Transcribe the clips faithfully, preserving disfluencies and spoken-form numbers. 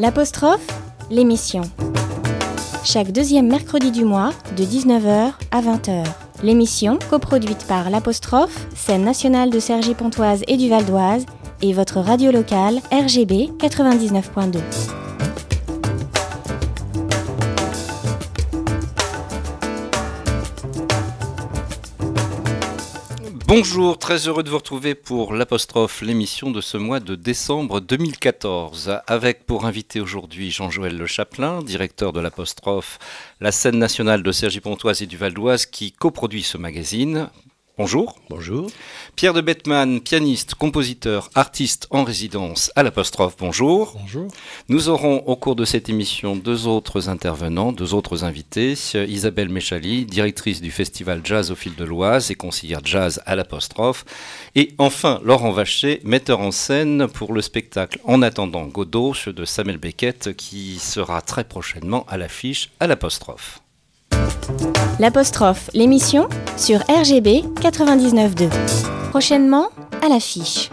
L'apostrophe, l'émission. Chaque deuxième mercredi du mois, de dix-neuf heures à vingt heures. L'émission, coproduite par l'Apostrophe, scène nationale de Cergy-Pontoise et du Val d'Oise, et votre radio locale R G B quatre-vingt-dix-neuf point deux. Bonjour, très heureux de vous retrouver pour l'Apostrophe, l'émission de ce mois de décembre deux mille quatorze, avec pour invité aujourd'hui Jean-Joël Le Chapelain, directeur de l'Apostrophe, la scène nationale de Cergy-Pontoise et du Val d'Oise qui coproduit ce magazine. Bonjour. Bonjour. Pierre de Bettman, pianiste, compositeur, artiste en résidence à l'Apostrophe. Bonjour. Bonjour. Nous aurons au cours de cette émission deux autres intervenants, deux autres invités. Isabelle Méchali, directrice du festival Jazz au fil de l'Oise et conseillère jazz à l'Apostrophe. Et enfin, Laurent Vacher, metteur en scène pour le spectacle En attendant Godot de Samuel Beckett qui sera très prochainement à l'affiche à l'Apostrophe. L'Apostrophe, l'émission sur R G B quatre-vingt-dix-neuf point deux. Prochainement, à l'affiche.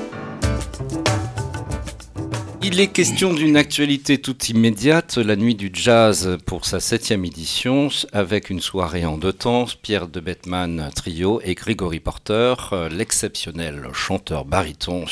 Il est question d'une actualité toute immédiate, la nuit du jazz pour sa septième édition, avec une soirée en deux temps, Pierre de Bettman trio et Gregory Porter, l'exceptionnel chanteur baryton,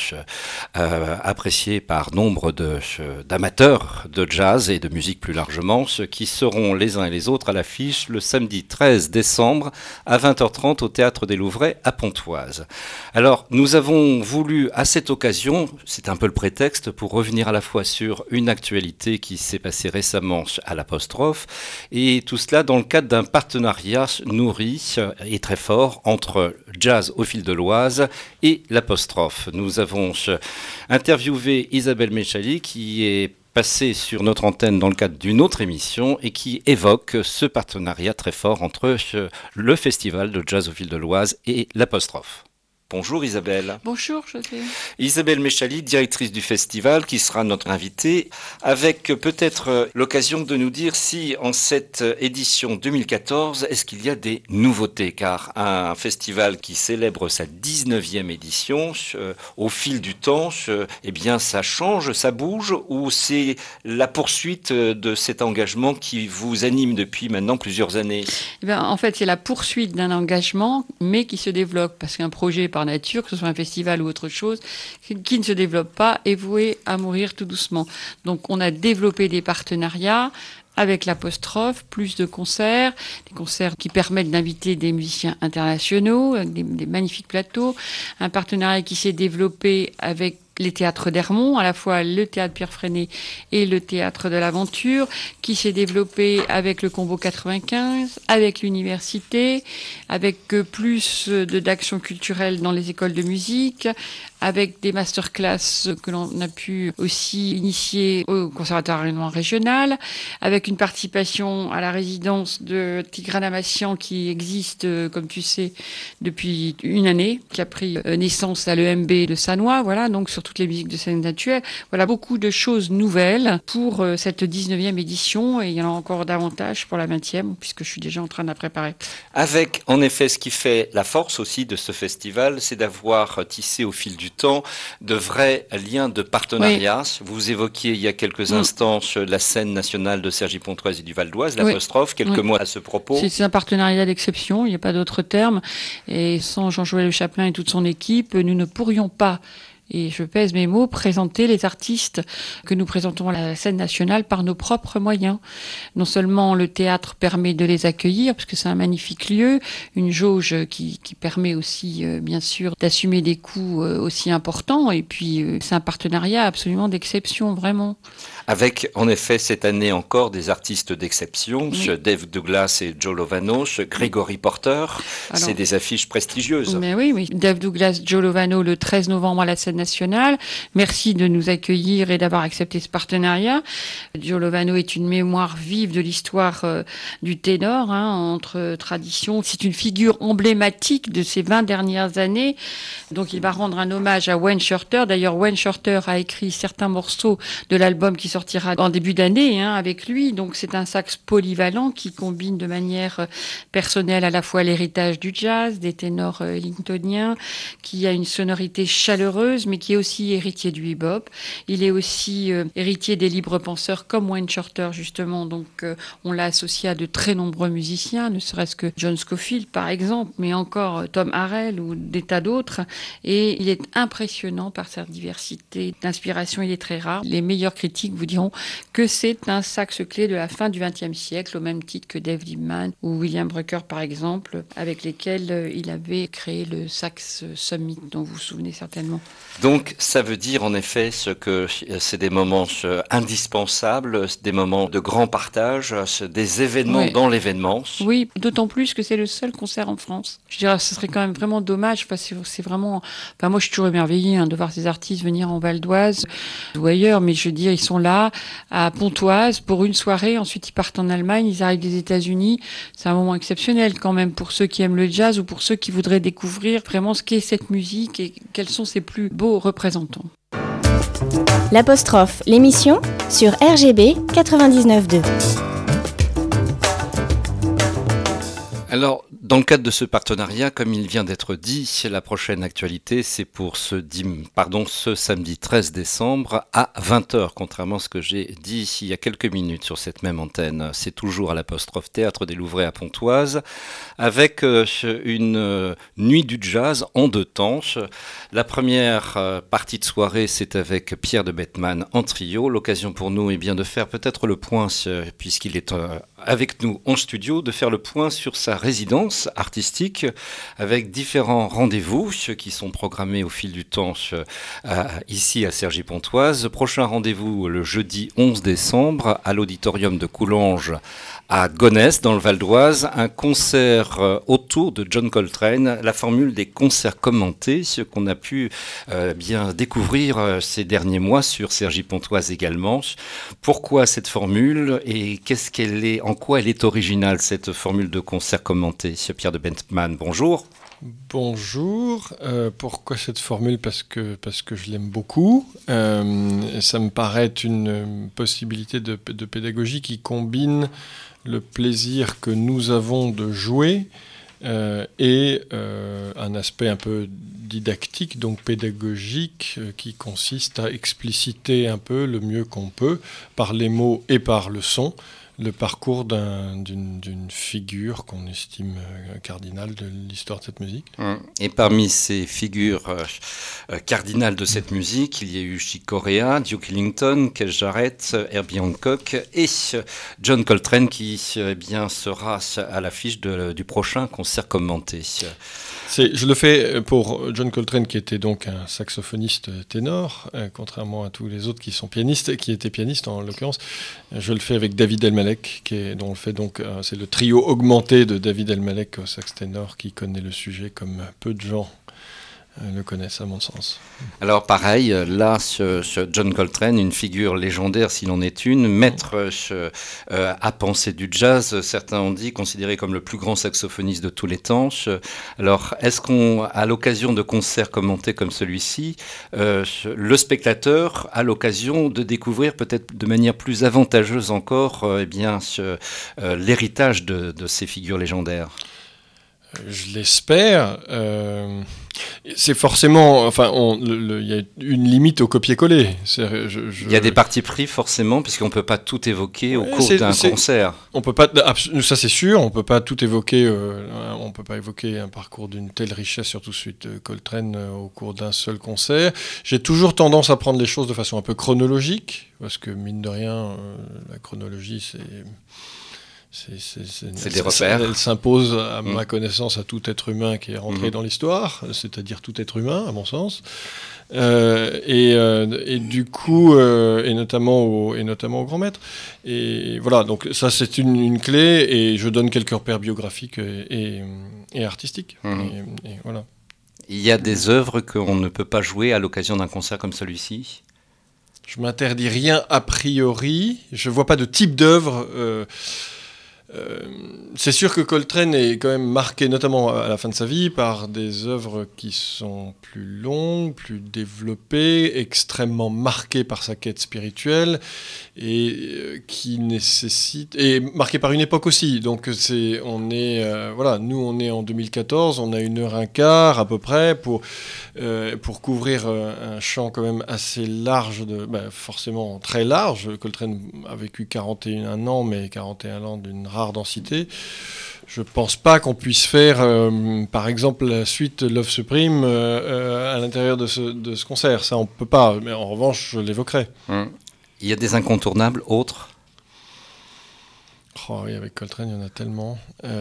euh, apprécié par nombre de, d'amateurs de jazz et de musique plus largement, qui seront les uns et les autres à l'affiche le samedi treize décembre à vingt heures trente au Théâtre des Louvrais à Pontoise. Alors, nous avons voulu à cette occasion, c'est un peu le prétexte pour revenir à la fois sur une actualité qui s'est passée récemment à l'Apostrophe et tout cela dans le cadre d'un partenariat nourri et très fort entre Jazz au fil de l'Oise et l'Apostrophe. Nous avons interviewé Isabelle Méchali qui est passée sur notre antenne dans le cadre d'une autre émission et qui évoque ce partenariat très fort entre le festival de Jazz au fil de l'Oise et l'Apostrophe. Bonjour Isabelle. Bonjour José. Isabelle Méchali, directrice du festival, qui sera notre invitée, avec peut-être l'occasion de nous dire si en cette édition deux mille quatorze, est-ce qu'il y a des nouveautés, car un festival qui célèbre sa dix-neuvième édition, euh, au fil du temps, euh, eh bien ça change, ça bouge, ou c'est la poursuite de cet engagement qui vous anime depuis maintenant plusieurs années? Eh bien, en fait, c'est la poursuite d'un engagement, mais qui se développe, parce qu'un projet par nature, que ce soit un festival ou autre chose, qui ne se développe pas, est voué à mourir tout doucement. Donc on a développé des partenariats avec l'Apostrophe, plus de concerts, des concerts qui permettent d'inviter des musiciens internationaux, avec des, des magnifiques plateaux, un partenariat qui s'est développé avec les théâtres d'Hermont, à la fois le théâtre Pierre Freinet et le théâtre de l'Aventure, qui s'est développé avec le Combo quatre-vingt-quinze, avec l'université, avec plus de, d'actions culturelles dans les écoles de musique, avec des masterclass que l'on a pu aussi initier au Conservatoire régional, avec une participation à la résidence de Tigran Amassian qui existe, comme tu sais, depuis une année, qui a pris naissance à l'E M B de Sannois, voilà, donc sur toutes les musiques de scène actuelle. Voilà, beaucoup de choses nouvelles pour cette dix-neuvième édition et il y en a encore davantage pour la vingtième puisque je suis déjà en train de la préparer. Avec, en effet, ce qui fait la force aussi de ce festival, c'est d'avoir tissé au fil du temps de vrais liens de partenariat. Oui. Vous évoquiez il y a quelques mmh. instants la scène nationale de Cergy-Pontoise et du Val d'Oise, l'Apostrophe, oui. quelques oui. mots à ce propos. C'est, c'est un partenariat d'exception, il n'y a pas d'autre terme. Et sans Jean-Joël Le Chapelain et toute son équipe, nous ne pourrions pas, et je pèse mes mots, présenter les artistes que nous présentons à la scène nationale par nos propres moyens. Non seulement le théâtre permet de les accueillir, parce que c'est un magnifique lieu, une jauge qui, qui permet aussi, euh, bien sûr, d'assumer des coûts euh, aussi importants, et puis euh, c'est un partenariat absolument d'exception, vraiment. Avec, en effet, cette année encore, des artistes d'exception, oui. Dave Douglas et Joe Lovano, Gregory Porter, alors, c'est des affiches prestigieuses. Mais oui, oui, Dave Douglas, Joe Lovano, le treize novembre à la scène nationale. Merci de nous accueillir et d'avoir accepté ce partenariat. Joe Lovano est une mémoire vive de l'histoire euh, du ténor, hein, entre traditions. C'est une figure emblématique de ces vingt dernières années. Donc il va rendre un hommage à Wayne Shorter. D'ailleurs, Wayne Shorter a écrit certains morceaux de l'album qui sortira en début d'année hein, avec lui. Donc c'est un sax polyvalent qui combine de manière personnelle à la fois l'héritage du jazz, des ténors euh, ellingtoniens, qui a une sonorité chaleureuse, mais qui est aussi héritier du hip-hop. Il est aussi euh, héritier des libres penseurs comme Wayne Shorter, justement. Donc, euh, on l'a associé à de très nombreux musiciens, ne serait-ce que John Scofield, par exemple, mais encore euh, Tom Harrell ou des tas d'autres. Et il est impressionnant par sa diversité d'inspiration. Il est très rare. Les meilleurs critiques vous diront que c'est un sax clé de la fin du vingtième siècle, au même titre que Dave Liebman ou William Brucker, par exemple, avec lesquels euh, il avait créé le Sax Summit, dont vous vous souvenez certainement. Donc, ça veut dire en effet ce que c'est des moments indispensables, des moments de grand partage, des événements Oui. dans l'événement. Oui, d'autant plus que c'est le seul concert en France. Je dirais, ce serait quand même vraiment dommage, parce que c'est vraiment... Enfin, moi, je suis toujours émerveillée hein, de voir ces artistes venir en Val d'Oise ou ailleurs, mais je veux dire, ils sont là, à Pontoise, pour une soirée, ensuite ils partent en Allemagne, ils arrivent des États-Unis. C'est un moment exceptionnel quand même pour ceux qui aiment le jazz ou pour ceux qui voudraient découvrir vraiment ce qu'est cette musique et quels sont ses plus beaux représentants. L'apostrophe, l'émission sur R G B quatre-vingt-dix-neuf deux. Alors, dans le cadre de ce partenariat, comme il vient d'être dit, la prochaine actualité, c'est pour ce, dim, pardon, ce samedi treize décembre à vingt heures, contrairement à ce que j'ai dit il y a quelques minutes sur cette même antenne. C'est toujours à l'apostrophe Théâtre des Louvrais à Pontoise, avec euh, une euh, nuit du jazz en deux temps. La première euh, partie de soirée, c'est avec Pierre de Bettman en trio. L'occasion pour nous est bien de faire peut-être le point, puisqu'il est euh, avec nous en studio, de faire le point sur sa résidence artistique avec différents rendez-vous qui sont programmés au fil du temps euh, ici à Cergy-Pontoise. Prochain rendez-vous le jeudi onze décembre à l'auditorium de Coulanges à Gonesse dans le Val d'Oise, un concert euh, autour de John Coltrane, la formule des concerts commentés, ce qu'on a pu euh, bien découvrir euh, ces derniers mois sur Cergy-Pontoise également. Pourquoi cette formule et qu'est-ce qu'elle est, en quoi elle est originale, cette formule de concert commenté? Pierre de Bettman, bonjour. Bonjour. Euh, pourquoi cette formule? Parce que, parce que je l'aime beaucoup. Euh, ça me paraît une possibilité de, de pédagogie qui combine le plaisir que nous avons de jouer euh, et euh, un aspect un peu didactique, donc pédagogique, euh, qui consiste à expliciter un peu le mieux qu'on peut, par les mots et par le son, le parcours d'un, d'une, d'une figure qu'on estime cardinale de l'histoire de cette musique. Et parmi ces figures euh, cardinales de cette musique, il y a eu Chick Corea, Duke Ellington, Keith Jarrett, Herbie Hancock et John Coltrane qui eh bien, sera à l'affiche de, du prochain concert commenté. C'est, je le fais pour John Coltrane, qui était donc un saxophoniste ténor, euh, contrairement à tous les autres qui sont pianistes, qui étaient pianistes en l'occurrence. Je le fais avec David Elmalek, qui est, dont on le fait donc, euh, c'est le trio augmenté de David Elmalek au sax ténor, qui connaît le sujet comme peu de gens euh, le connaissent à mon sens. Alors pareil, là, ce, ce John Coltrane, une figure légendaire s'il en est une, maître ce, euh, à penser du jazz, certains ont dit, considéré comme le plus grand saxophoniste de tous les temps. Alors est-ce qu'on, à l'occasion de concerts commentés comme celui-ci, euh, le spectateur a l'occasion de découvrir peut-être de manière plus avantageuse encore euh, eh bien, ce, euh, l'héritage de, de ces figures légendaires? Je l'espère. Euh, c'est forcément... Enfin, il y a une limite au copier-coller. C'est, je, je... Il y a des partis pris, forcément, puisqu'on ne peut pas tout évoquer au ouais, cours d'un c'est, concert. On peut pas, ça, c'est sûr. On ne peut pas tout évoquer. Euh, on ne peut pas évoquer un parcours d'une telle richesse, surtout celui de Coltrane, euh, au cours d'un seul concert. J'ai toujours tendance à prendre les choses de façon un peu chronologique, parce que, mine de rien, euh, la chronologie, c'est... C'est, c'est, c'est, c'est des repères. Elle s'impose, à mmh. ma connaissance, à tout être humain qui est rentré mmh. dans l'histoire, c'est-à-dire tout être humain, à mon sens. Euh, et, euh, et du coup, euh, et, notamment au, et notamment au grand maître. Et voilà, donc ça, c'est une, une clé, et je donne quelques repères biographiques et, et, et artistiques. Mmh. Et, et voilà. Il y a des œuvres qu'on ne peut pas jouer à l'occasion d'un concert comme celui-ci ? Je m'interdis rien a priori. Je ne vois pas de type d'œuvre... Euh, Euh, c'est sûr que Coltrane est quand même marqué, notamment à la fin de sa vie, par des œuvres qui sont plus longues, plus développées, extrêmement marquées par sa quête spirituelle, et euh, qui nécessitent, et marquées par une époque aussi. Donc c'est, on est, euh, voilà, nous on est en deux mille quatorze, on a une heure un quart à peu près pour euh, pour couvrir euh, un champ quand même assez large, de, ben, forcément très large. Coltrane a vécu quarante et un ans, mais quarante et un ans d'une rare densité. Je ne pense pas qu'on puisse faire, euh, par exemple, la suite Love Supreme euh, euh, à l'intérieur de ce, de ce concert. Ça, on ne peut pas. Mais en revanche, je l'évoquerai. Hum. Il y a des incontournables autres? Oh, oui, avec Coltrane, il y en a tellement.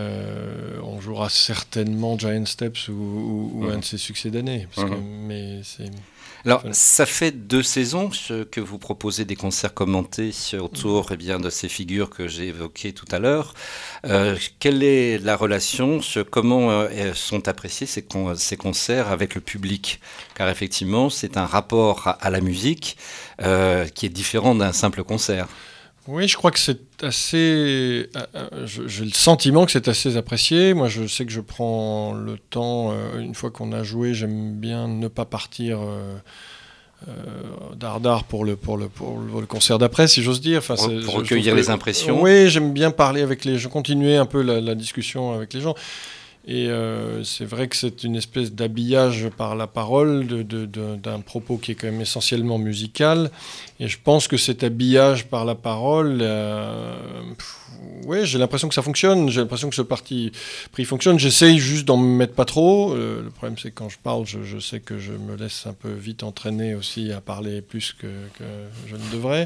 Euh, on jouera certainement Giant Steps ou, ou, ou mmh. un de ses succès d'année. Parce mmh. que, mais c'est... Alors, enfin, ça fait deux saisons que vous proposez des concerts commentés autour mmh. eh bien, de ces figures que j'ai évoquées tout à l'heure. Euh, quelle est la relation, comment euh, sont appréciés ces, con- ces concerts avec le public? Car effectivement, c'est un rapport à, à la musique euh, qui est différent d'un simple concert. Oui, je crois que c'est assez... Euh, j'ai le sentiment que c'est assez apprécié. Moi, je sais que je prends le temps, euh, une fois qu'on a joué, j'aime bien ne pas partir euh, euh, dardard pour le, pour, le, pour le concert d'après, si j'ose dire. Enfin, pour c'est, pour recueillir les impressions. Oui, j'aime bien parler avec les gens, continuer un peu la, la discussion avec les gens. Et euh, c'est vrai que c'est une espèce d'habillage par la parole de, de, de, d'un propos qui est quand même essentiellement musical. Et je pense que cet habillage par la parole, euh, ouais, j'ai l'impression que ça fonctionne. J'ai l'impression que ce parti pris fonctionne. J'essaye juste d'en mettre pas trop. Euh, le problème, c'est que quand je parle, je, je sais que je me laisse un peu vite entraîner aussi à parler plus que, que je ne devrais.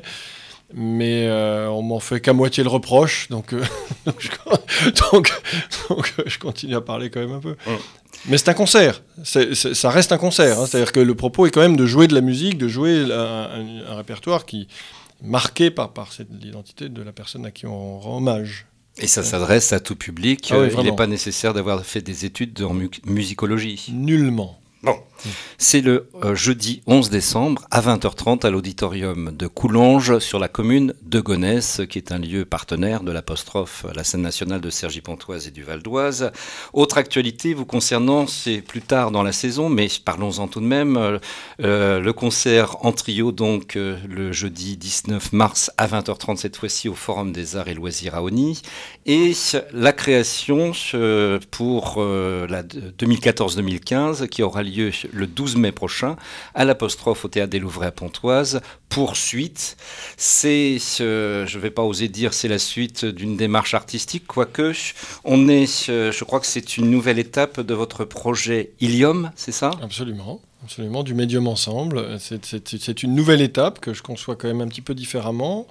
Mais euh, on m'en fait qu'à moitié le reproche, donc, euh, donc, je, donc, donc euh, je continue à parler quand même un peu. Mmh. Mais c'est un concert, c'est, c'est, ça reste un concert, hein, c'est-à-dire que le propos est quand même de jouer de la musique, de jouer un, un, un répertoire qui est marqué par, par cette, l'identité de la personne à qui on rend hommage. Et ça s'adresse à tout public, ah oui, il n'est pas nécessaire d'avoir fait des études en mu- musicologie. Nullement. Bon, c'est le euh, jeudi onze décembre à vingt heures trente à l'auditorium de Coulonges sur la commune de Gonesse, qui est un lieu partenaire de l'apostrophe, la scène nationale de Cergy-Pontoise et du Val d'Oise. Autre actualité vous concernant, c'est plus tard dans la saison, mais parlons-en tout de même, euh, euh, le concert en trio, donc euh, le jeudi dix-neuf mars à vingt heures trente, cette fois-ci au Forum des Arts et Loisirs à Osny, et la création euh, pour euh, la deux mille quatorze deux mille quinze qui aura lieu le douze mai prochain à l'apostrophe au Théâtre des Louvrais à Pontoise. Poursuite, c'est, euh, je ne vais pas oser dire c'est la suite d'une démarche artistique, quoique on est, euh, je crois que c'est une nouvelle étape de votre projet Ilium, c'est ça ? Absolument. Absolument, du médium ensemble. C'est, c'est, c'est une nouvelle étape que je conçois quand même un petit peu différemment.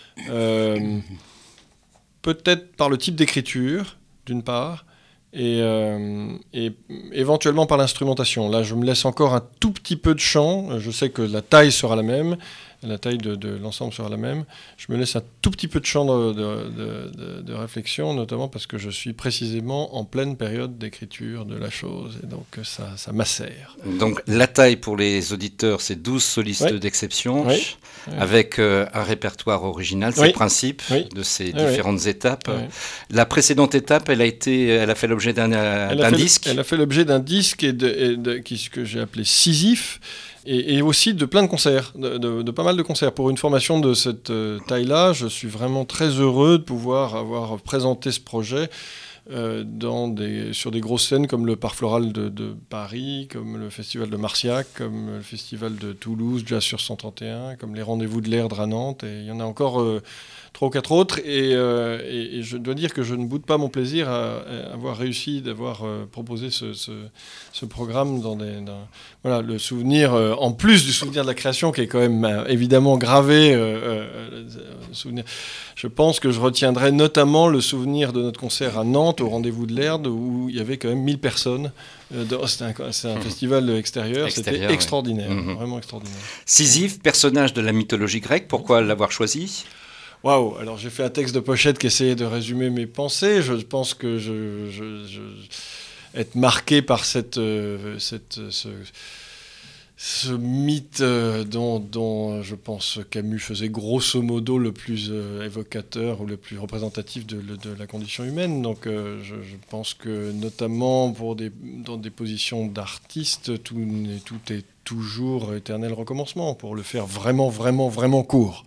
Euh, peut-être par le type d'écriture, d'une part, et, euh, et éventuellement par l'instrumentation. Là, je me laisse encore un tout petit peu de chant. Je sais que la taille sera la même, la taille de, de l'ensemble sera la même. Je me laisse un tout petit peu de champ de, de, de, de réflexion, notamment parce que je suis précisément en pleine période d'écriture de la chose, et donc ça, ça m'assère. Donc la taille pour les auditeurs, c'est douze solistes ouais. d'exception, ouais. avec euh, un répertoire original, c'est oui. le principe oui. de ces oui. différentes oui. étapes. Oui. La précédente étape, elle a, été, elle a fait l'objet d'un, d'un disque. Le, elle a fait l'objet d'un disque et de, et de, qui, que j'ai appelé Sisyphe, Et, et aussi de plein de concerts, de, de, de pas mal de concerts. Pour une formation de cette euh, taille-là, je suis vraiment très heureux de pouvoir avoir présenté ce projet euh, dans des, sur des grosses scènes comme le Parc Floral de, de Paris, comme le Festival de Marciac, comme le Festival de Toulouse, Jazz sur cent trente et un, comme les Rendez-vous de l'Erdre à Nantes. Et il y en a encore euh, trois ou quatre autres. Et, euh, et, et je dois dire que je ne boude pas mon plaisir à, à avoir réussi, d'avoir euh, proposé ce, ce, ce programme dans des... Dans, voilà, le souvenir, euh, en plus du souvenir de la création, qui est quand même euh, évidemment gravé, euh, euh, souvenir. Je pense que je retiendrai notamment le souvenir de notre concert à Nantes, au Rendez-vous de l'Erdre, où il y avait quand même mille personnes. Euh, c'est un, c'est un mmh. festival extérieur, extérieur c'était extraordinaire, ouais. mmh. vraiment extraordinaire. Sisyphe, personnage de la mythologie grecque, pourquoi l'avoir choisi ? Waouh, alors j'ai fait un texte de pochette qui essayait de résumer mes pensées. Je pense que je... je, je être marqué par cette, euh, cette, ce, ce mythe euh, dont, dont je pense Camus faisait grosso modo le plus euh, évocateur ou le plus représentatif de, de la condition humaine. Donc euh, je, je pense que notamment pour des, dans des positions d'artiste, tout, tout est toujours éternel recommencement pour le faire vraiment, vraiment, vraiment court.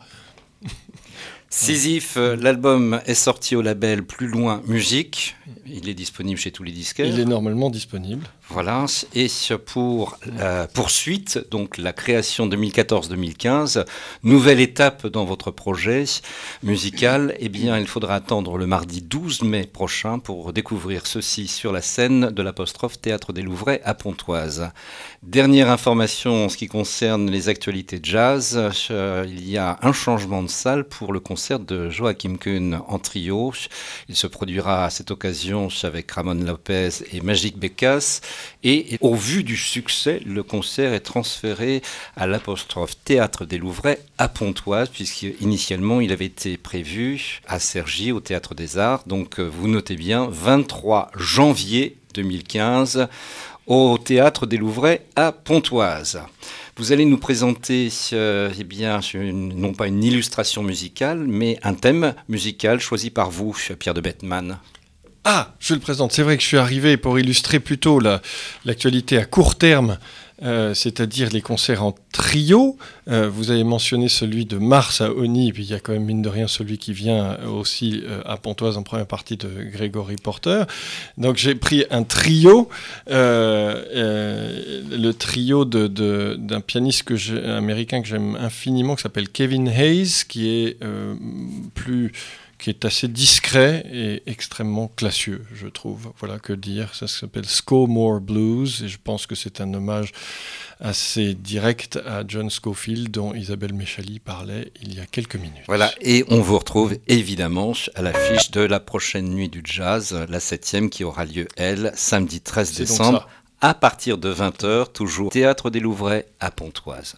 Sisyphe, l'album est sorti au label Plus Loin Musique. Il est disponible chez tous les disquaires. Il est normalement disponible. Voilà, et pour la poursuite, donc la création deux mille quatorze deux mille quinze, nouvelle étape dans votre projet musical, eh bien il faudra attendre le mardi douze mai prochain pour découvrir ceci sur la scène de l'Apostrophe Théâtre des Louvrais à Pontoise. Dernière information en ce qui concerne les actualités jazz, euh, il y a un changement de salle pour le concert de Joachim Kuhn en trio. Il se produira à cette occasion avec Ramon Lopez et Magic Bécasse. Et au vu du succès, le concert est transféré à l'Apostrophe Théâtre des Louvrais à Pontoise, puisqu'initialement il avait été prévu à Cergy, au Théâtre des Arts. Donc vous notez bien, vingt-trois janvier deux mille quinze, au Théâtre des Louvrais à Pontoise. Vous allez nous présenter, euh, eh bien, une, non pas une illustration musicale, mais un thème musical choisi par vous, Pierre de Bettman. Ah, je le présente. C'est vrai que je suis arrivé pour illustrer plutôt la, l'actualité à court terme, euh, c'est-à-dire les concerts en trio. Euh, vous avez mentionné celui de mars à Oni, puis il y a quand même mine de rien celui qui vient aussi euh, à Pontoise en première partie de Gregory Porter. Donc j'ai pris un trio, euh, euh, le trio de, de, d'un pianiste que j'ai, américain que j'aime infiniment, qui s'appelle Kevin Hayes, qui est euh, plus... qui est assez discret et extrêmement classieux, je trouve. Voilà, que dire. Ça s'appelle Scommore Blues, et je pense que c'est un hommage assez direct à John Scofield, dont Isabelle Méchali parlait il y a quelques minutes. Voilà, et on vous retrouve évidemment à l'affiche de la prochaine nuit du jazz, la septième, qui aura lieu, elle, samedi treize décembre, à partir de vingt heures, toujours Théâtre des Louvrais à Pontoise.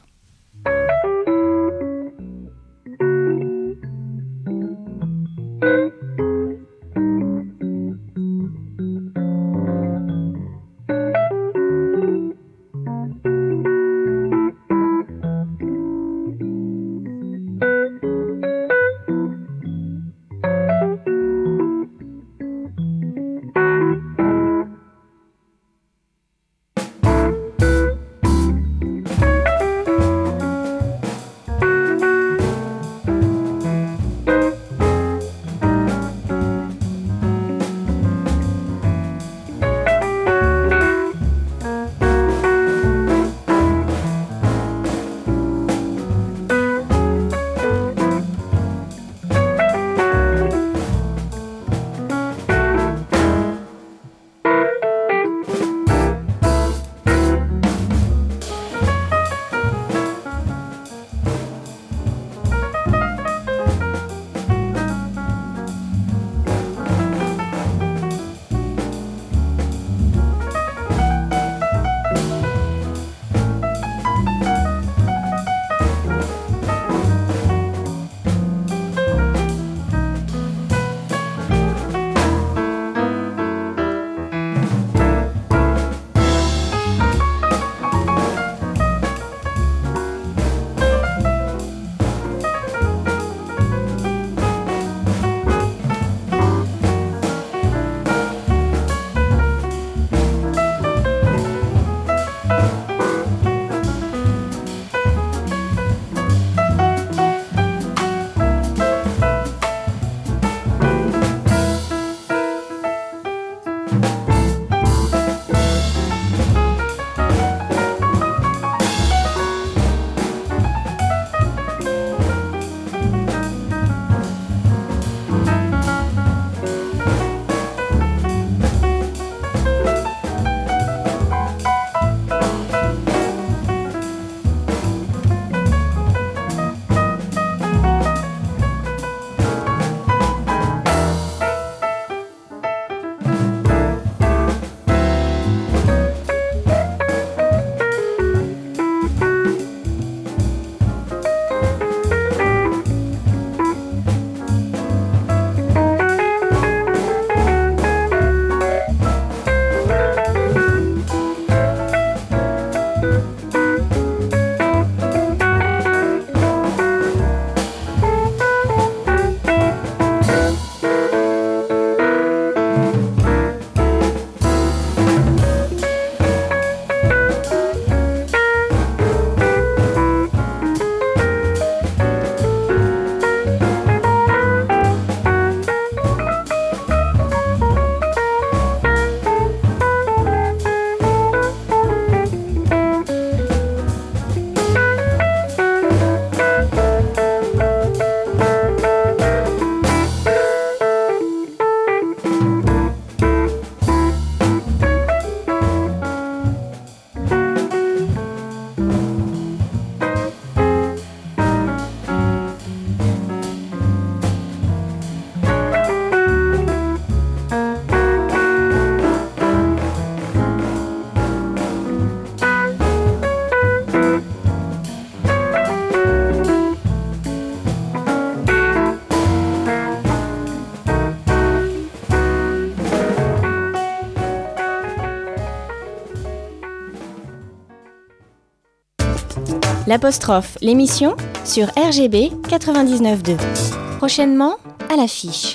L'apostrophe, l'émission sur R G B quatre-vingt-dix-neuf point deux. Prochainement, à l'affiche.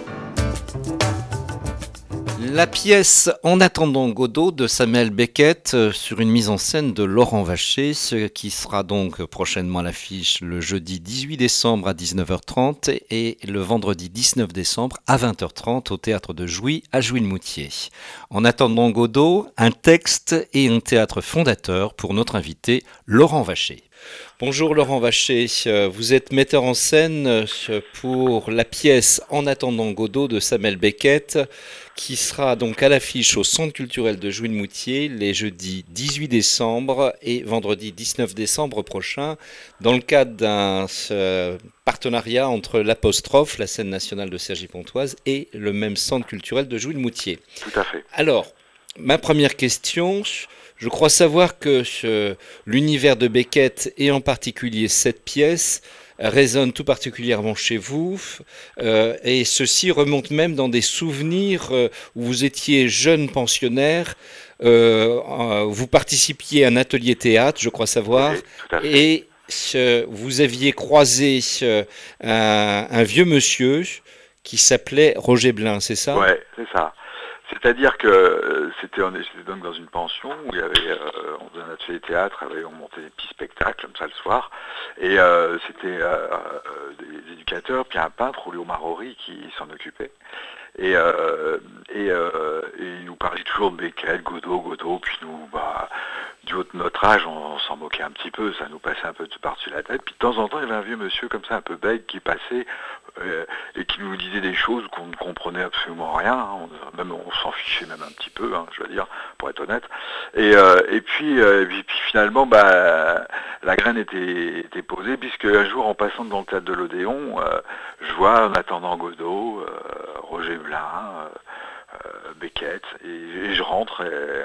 La pièce En attendant Godot de Samuel Beckett sur une mise en scène de Laurent Vacher, ce qui sera donc prochainement à l'affiche le jeudi dix-huit décembre à dix-neuf heures trente et le vendredi dix-neuf décembre à vingt heures trente au théâtre de Jouy à Jouy-le-Moutier. En attendant Godot, un texte et un théâtre fondateur pour notre invité Laurent Vacher. Bonjour Laurent Vacher, vous êtes metteur en scène pour la pièce En attendant Godot de Samuel Beckett qui sera donc à l'affiche au Centre culturel de Jouy-le-Moutier les jeudis dix-huit décembre et vendredi dix-neuf décembre prochain dans le cadre d'un euh, partenariat entre l'Apostrophe, la scène nationale de Cergy-Pontoise et le même Centre culturel de Jouy-le-Moutier. Tout à fait. Alors, ma première question... Je crois savoir que ce, l'univers de Beckett, et en particulier cette pièce, résonne tout particulièrement chez vous, euh, et ceci remonte même dans des souvenirs euh, où vous étiez jeune pensionnaire, euh, euh, vous participiez à un atelier théâtre, je crois savoir, Oui, tout à fait. et ce, vous aviez croisé ce, un, un vieux monsieur qui s'appelait Roger Blin, c'est ça ? Ouais, c'est ça. C'est-à-dire que euh, c'était, on était donc dans une pension où il y avait, euh, on faisait un atelier théâtre, on montait des petits spectacles comme ça le soir, et euh, c'était euh, euh, des éducateurs, puis un peintre, Léo Marori, qui s'en occupait. Et, euh, et, euh, et il nous parlait toujours de Beckett, Godot, Godot, puis nous, bah, du haut de notre âge, on, on s'en moquait un petit peu, ça nous passait un peu par-dessus la tête. Puis de temps en temps, il y avait un vieux monsieur comme ça, un peu bègue, qui passait euh, et qui nous disait des choses qu'on ne comprenait absolument rien, hein. on, même on s'en fichait même un petit peu, hein, je veux dire, pour être honnête. Et, euh, et, puis, euh, et puis, puis finalement, bah, la graine était, était posée, puisque un jour, en passant devant le théâtre de l'Odéon, euh, je vois, en attendant Godot, euh, Roger Blin, euh, euh, Beckett, et, et je rentre, et,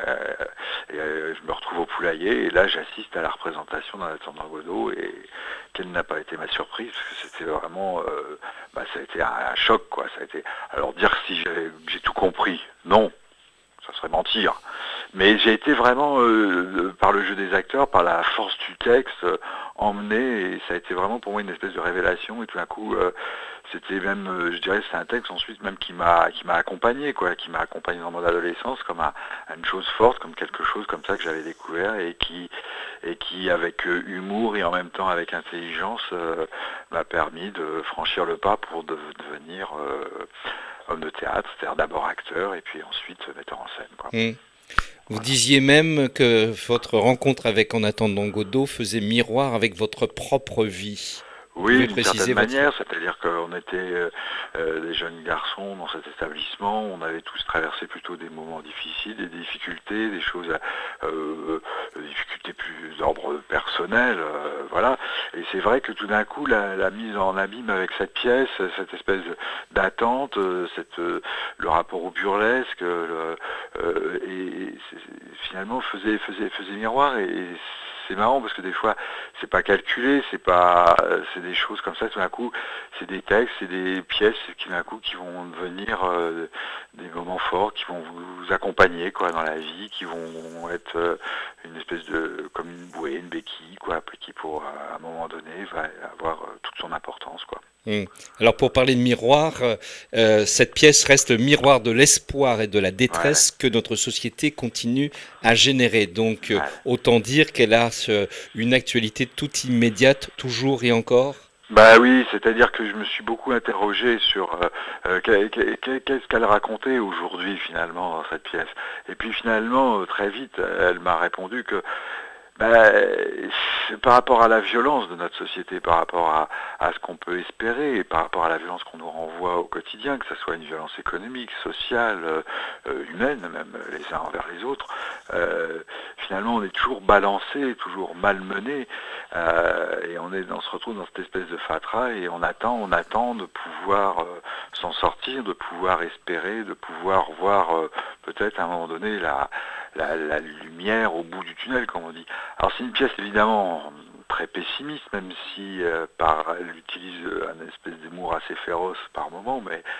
et, et je me retrouve au poulailler, et là j'assiste à la représentation d'En attendant Godot, et quelle n'a pas été ma surprise, parce que c'était vraiment, euh, bah, ça a été un, un choc, quoi. Ça a été, alors dire si j'ai, j'ai tout compris, non, ça serait mentir. Mais j'ai été vraiment, euh, par le jeu des acteurs, par la force du texte, euh, emmené, et ça a été vraiment pour moi une espèce de révélation, et tout d'un coup, euh, c'était même, euh, je dirais, c'est un texte ensuite même qui m'a qui m'a accompagné, quoi, qui m'a accompagné dans mon adolescence, comme un, une chose forte, comme quelque chose comme ça que j'avais découvert, et qui, et qui avec euh, humour et en même temps avec intelligence, euh, m'a permis de franchir le pas pour de, devenir euh, homme de théâtre, c'est-à-dire d'abord acteur, et puis ensuite metteur en scène, quoi. Mmh. Vous disiez même que votre rencontre avec En attendant Godot faisait miroir avec votre propre vie. Oui, d'une certaine votre... manière, c'est-à-dire qu'on était euh, euh, des jeunes garçons dans cet établissement, on avait tous traversé plutôt des moments difficiles, des difficultés, des choses, euh, des difficultés plus d'ordre personnel, euh, voilà. Et c'est vrai que tout d'un coup, la, la mise en abîme avec cette pièce, cette espèce d'attente, cette, le rapport au burlesque, le, euh, et, et finalement faisait, faisait, faisait miroir, et, et c'est marrant parce que des fois c'est pas calculé, c'est pas, c'est des choses comme ça, tout d'un coup c'est des textes, c'est des pièces qui d'un coup qui vont devenir euh, des moments forts, qui vont vous accompagner, quoi, dans la vie, qui vont être euh, une espèce de, comme une bouée, une béquille, quoi, qui pour à un moment donné va avoir euh, toute son importance, quoi. Mmh. Alors pour parler de miroir, euh, cette pièce reste le miroir de l'espoir et de la détresse ouais. que notre société continue à générer. Donc ouais. euh, autant dire qu'elle a ce, une actualité toute immédiate, toujours et encore. Bah oui, c'est-à-dire que je me suis beaucoup interrogé sur euh, qu'est-ce qu'elle racontait aujourd'hui finalement dans cette pièce. Et puis finalement, très vite, elle m'a répondu que bah, c'est par rapport à la violence de notre société, par rapport à, à ce qu'on peut espérer, et par rapport à la violence qu'on nous renvoie au quotidien, que ce soit une violence économique, sociale, euh, humaine, même les uns envers les autres, euh, finalement on est toujours balancé, toujours malmené, euh, et on, est, on se retrouve dans cette espèce de fatras, et on attend, on attend de pouvoir euh, s'en sortir, de pouvoir espérer, de pouvoir voir euh, peut-être à un moment donné la... La, la lumière au bout du tunnel, comme on dit. Alors c'est une pièce évidemment très pessimiste, même si euh, par, elle utilise un espèce d'humour assez féroce par moment, mais,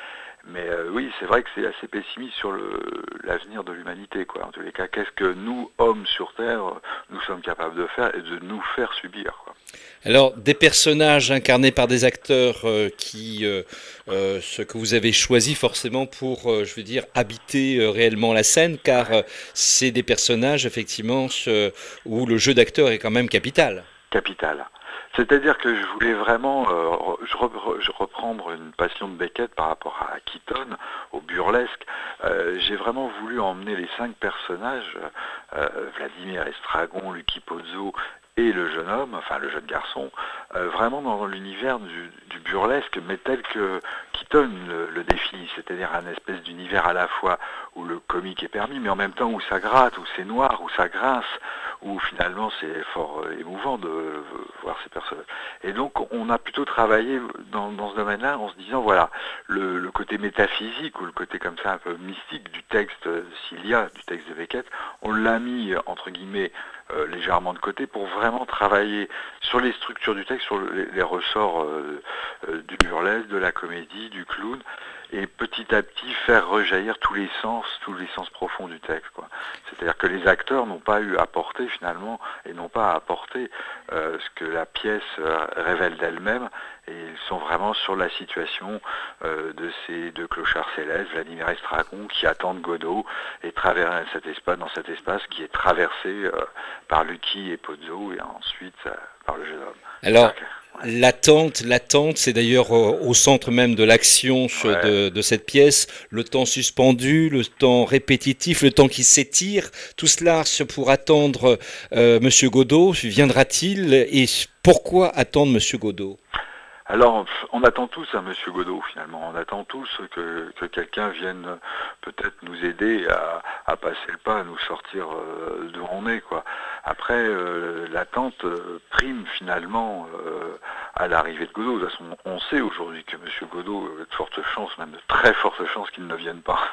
mais euh, oui, c'est vrai que c'est assez pessimiste sur le, l'avenir de l'humanité, quoi. En tous les cas, qu'est-ce que nous, hommes sur Terre, nous sommes capables de faire et de nous faire subir, quoi. Alors, des personnages incarnés par des acteurs euh, qui, euh, euh, ce que vous avez choisi forcément pour, euh, je veux dire, habiter euh, réellement la scène, car euh, c'est des personnages, effectivement, ce, où le jeu d'acteur est quand même capital. Capital. C'est-à-dire que je voulais vraiment euh, je, re, je reprendre une passion de Beckett par rapport à Keaton, au burlesque. Euh, j'ai vraiment voulu emmener les cinq personnages, euh, Vladimir Estragon, Lucky Pozzo et le jeune homme, enfin le jeune garçon, euh, vraiment dans l'univers du, du burlesque, mais tel que Keaton le, le définit, c'est-à-dire un espèce d'univers à la fois où le comique est permis, mais en même temps où ça gratte, où c'est noir, où ça grince, où finalement c'est fort euh, émouvant de euh, voir ces personnages. Et donc on a plutôt travaillé dans, dans ce domaine-là en se disant, voilà, le, le côté métaphysique ou le côté comme ça un peu mystique du texte, euh, s'il y a du texte de Beckett, on l'a mis entre guillemets euh, légèrement de côté pour vraiment travailler sur les structures du texte, sur le, les, les ressorts euh, euh, du burlesque, de la comédie, du clown, et petit à petit faire rejaillir tous les sens, tous les sens profonds du texte, quoi. C'est-à-dire que les acteurs n'ont pas eu à porter finalement, et n'ont pas à apporter euh, ce que la pièce euh, révèle d'elle-même, et ils sont vraiment sur la situation euh, de ces deux clochards célestes, Vladimir Estragon, qui attendent Godot, et traversent cet espace, dans cet espace qui est traversé euh, par Lucky et Pozzo, et ensuite euh, par le jeune homme. Alors, l'attente, l'attente, c'est d'ailleurs au, au centre même de l'action ouais. de, de cette pièce, le temps suspendu, le temps répétitif, le temps qui s'étire, tout cela pour attendre euh, Monsieur Godot, viendra-t-il et pourquoi attendre Monsieur Godot ? Alors, on attend tous un Monsieur Godot, finalement. On attend tous que, que quelqu'un vienne peut-être nous aider à, à passer le pas, à nous sortir euh, d'où on est, quoi. Après, euh, l'attente euh, prime finalement euh, à l'arrivée de Godot. De toute façon, on sait aujourd'hui que Monsieur Godot a de fortes chances, même de très fortes chances qu'il ne vienne pas.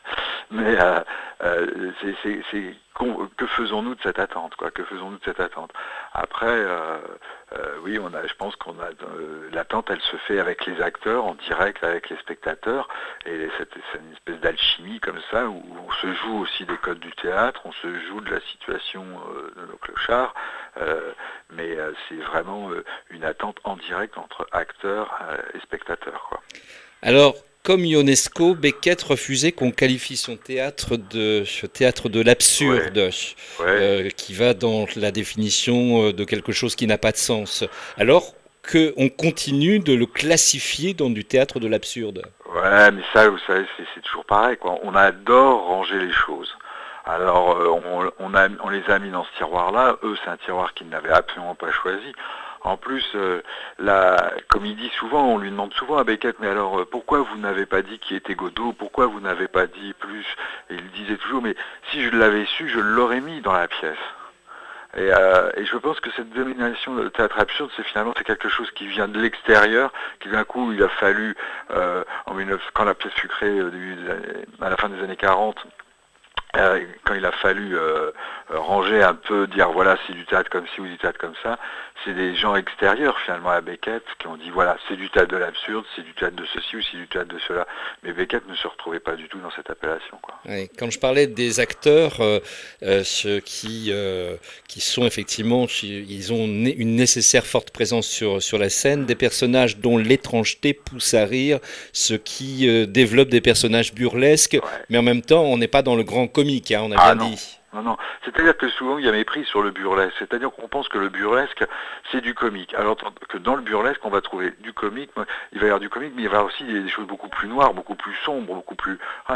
Mais euh, euh, c'est, c'est, c'est que faisons-nous de cette attente, quoi ? Que faisons-nous de cette attente ? Après, euh, euh, oui, on a, je pense qu'on a euh, l'attente, elle se fait avec les acteurs, en direct avec les spectateurs, et c'est, c'est une espèce d'alchimie comme ça où on se joue aussi des codes du théâtre, on se joue de la situation euh, de nos clochards, euh, mais euh, c'est vraiment euh, une attente en direct entre acteurs euh, et spectateurs, quoi. Alors, comme Ionesco, Beckett refusait qu'on qualifie son théâtre de théâtre de l'absurde, ouais. Ouais. Euh, qui va dans la définition de quelque chose qui n'a pas de sens. Alors qu'on continue de le classifier dans du théâtre de l'absurde. Ouais, mais ça, vous savez, c'est, c'est toujours pareil, quoi. On adore ranger les choses. Alors, euh, on, on, a, on les a mis dans ce tiroir-là. Eux, c'est un tiroir qu'ils n'avaient absolument pas choisi. En plus, euh, la, comme il dit souvent, on lui demande souvent à Beckett, mais alors euh, pourquoi vous n'avez pas dit qui était Godot ? Pourquoi vous n'avez pas dit plus ? Et il disait toujours, mais si je l'avais su, je l'aurais mis dans la pièce. Et, euh, et je pense que cette domination de théâtre absurde, c'est finalement c'est quelque chose qui vient de l'extérieur, qui d'un coup il a fallu, euh, en mille neuf cents, quand la pièce fut créée au début des années, à la fin des années quarante, Euh, quand il a fallu euh, ranger un peu, dire voilà c'est du théâtre comme ci ou du théâtre comme ça, c'est des gens extérieurs finalement à Beckett qui ont dit voilà c'est du théâtre de l'absurde, c'est du théâtre de ceci ou c'est du théâtre de cela. Mais Beckett ne se retrouvait pas du tout dans cette appellation, quoi. Oui, quand je parlais des acteurs, euh, euh, ceux qui euh, qui sont effectivement, ils ont une nécessaire forte présence sur sur la scène, des personnages dont l'étrangeté pousse à rire, ce qui euh, développe des personnages burlesques, ouais. Mais en même temps on n'est pas dans le grand comique, hein, on a ah, bien non. dit. Non, non. C'est-à-dire que souvent, il y a mépris sur le burlesque. C'est-à-dire qu'on pense que le burlesque, c'est du comique. Alors que dans le burlesque, on va trouver du comique. Il va y avoir du comique, mais il va y avoir aussi des choses beaucoup plus noires, beaucoup plus sombres, beaucoup plus...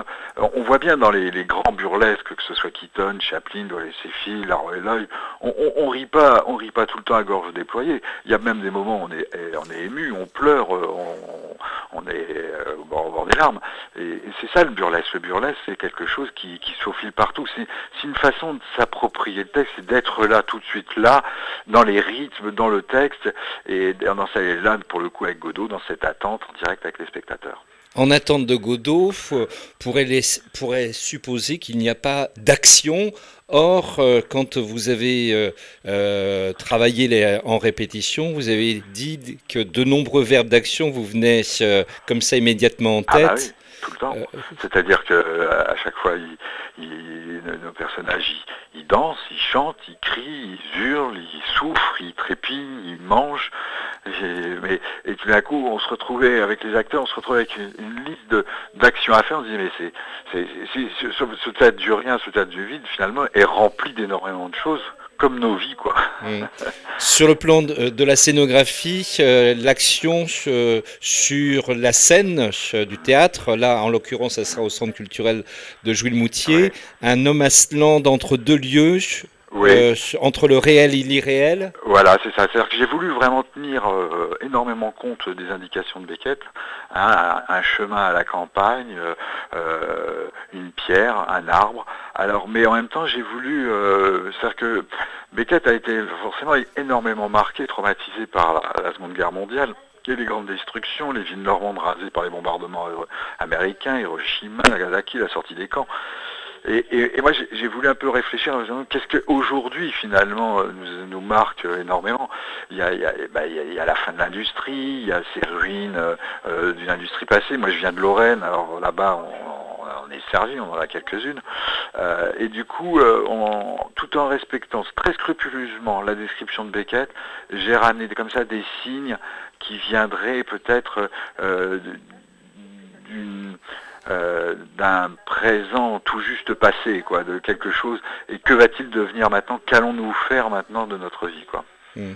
On voit bien dans les, les grands burlesques, que ce soit Keaton, Chaplin, Wallace et Phil, Larroy Lloyd, on, on, on rit pas, on rit pas tout le temps à gorge déployée. Il y a même des moments où on est, on est ému, on pleure, on, on est au bord, au bord des larmes. Et, et c'est ça le burlesque. Le burlesque, c'est quelque chose qui, qui se faufile partout. C'est, c'est une façon de s'approprier le texte, c'est d'être là tout de suite là, dans les rythmes, dans le texte, et dans ça, là pour le coup avec Godot, dans cette attente en direct avec les spectateurs. En attente de Godot, pourrait, les, pourrait supposer qu'il n'y a pas d'action. Or, euh, quand vous avez euh, euh, travaillé les, en répétition, vous avez dit que de nombreux verbes d'action vous venaient euh, comme ça immédiatement en tête. Ah bah oui. tout le temps. Euh, C'est-à-dire que à chaque fois, il, il, nos personnages, ils, ils dansent, ils chantent, ils crient, ils hurlent, ils souffrent, ils trépignent, ils mangent. Et, mais, et tout d'un coup, on se retrouvait avec les acteurs, on se retrouvait avec une, une liste de, d'actions à faire. On se disait, mais c'est, c'est, c'est, c'est ce, ce théâtre du rien, ce théâtre du vide, finalement, est rempli d'énormément de choses, comme nos vies, quoi. Mmh. Sur le plan de, de la scénographie, euh, l'action euh, sur la scène euh, du théâtre, là en l'occurrence ça sera au centre culturel de Jouy-le-Moutier, ouais. Un no man's land entre deux lieux, oui. euh, entre le réel et l'irréel. Voilà, c'est ça. C'est-à-dire que j'ai voulu vraiment tenir euh, énormément compte des indications de Beckett, hein, un, un chemin à la campagne, euh, une pierre, un arbre. Alors, mais en même temps, j'ai voulu, euh, c'est-à-dire que Beckett a été forcément énormément marqué, traumatisé par la, la Seconde Guerre mondiale. Et les grandes destructions, les villes normandes rasées par les bombardements américains, Hiroshima, Nagasaki, la sortie des camps. Et, et, et moi, j'ai, j'ai voulu un peu réfléchir en disant, qu'est-ce qu'aujourd'hui, finalement, nous, nous marque énormément. Il y, a, il, y a, bah, il, y a, il y a la fin de l'industrie, il y a ces ruines euh, d'une industrie passée. Moi, je viens de Lorraine, alors là-bas, on, on est servi, on en a quelques-unes. Euh, et du coup, euh, on, tout en respectant très scrupuleusement la description de Beckett, j'ai ramené comme ça des signes qui viendraient peut-être euh, d'une... Euh, d'un présent tout juste passé, quoi, de quelque chose. Et que va-t-il devenir maintenant? Qu'allons-nous faire maintenant de notre vie, quoi. Mmh.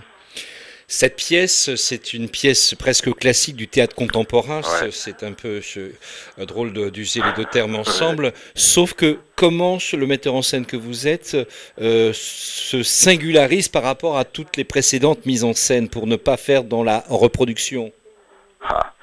Cette pièce, c'est une pièce presque classique du théâtre contemporain. Ouais. C'est un peu euh, drôle de, d'user les deux termes ensemble. Ouais. Sauf que comment le metteur en scène que vous êtes euh, se singularise par rapport à toutes les précédentes mises en scène pour ne pas faire dans la reproduction? Ah.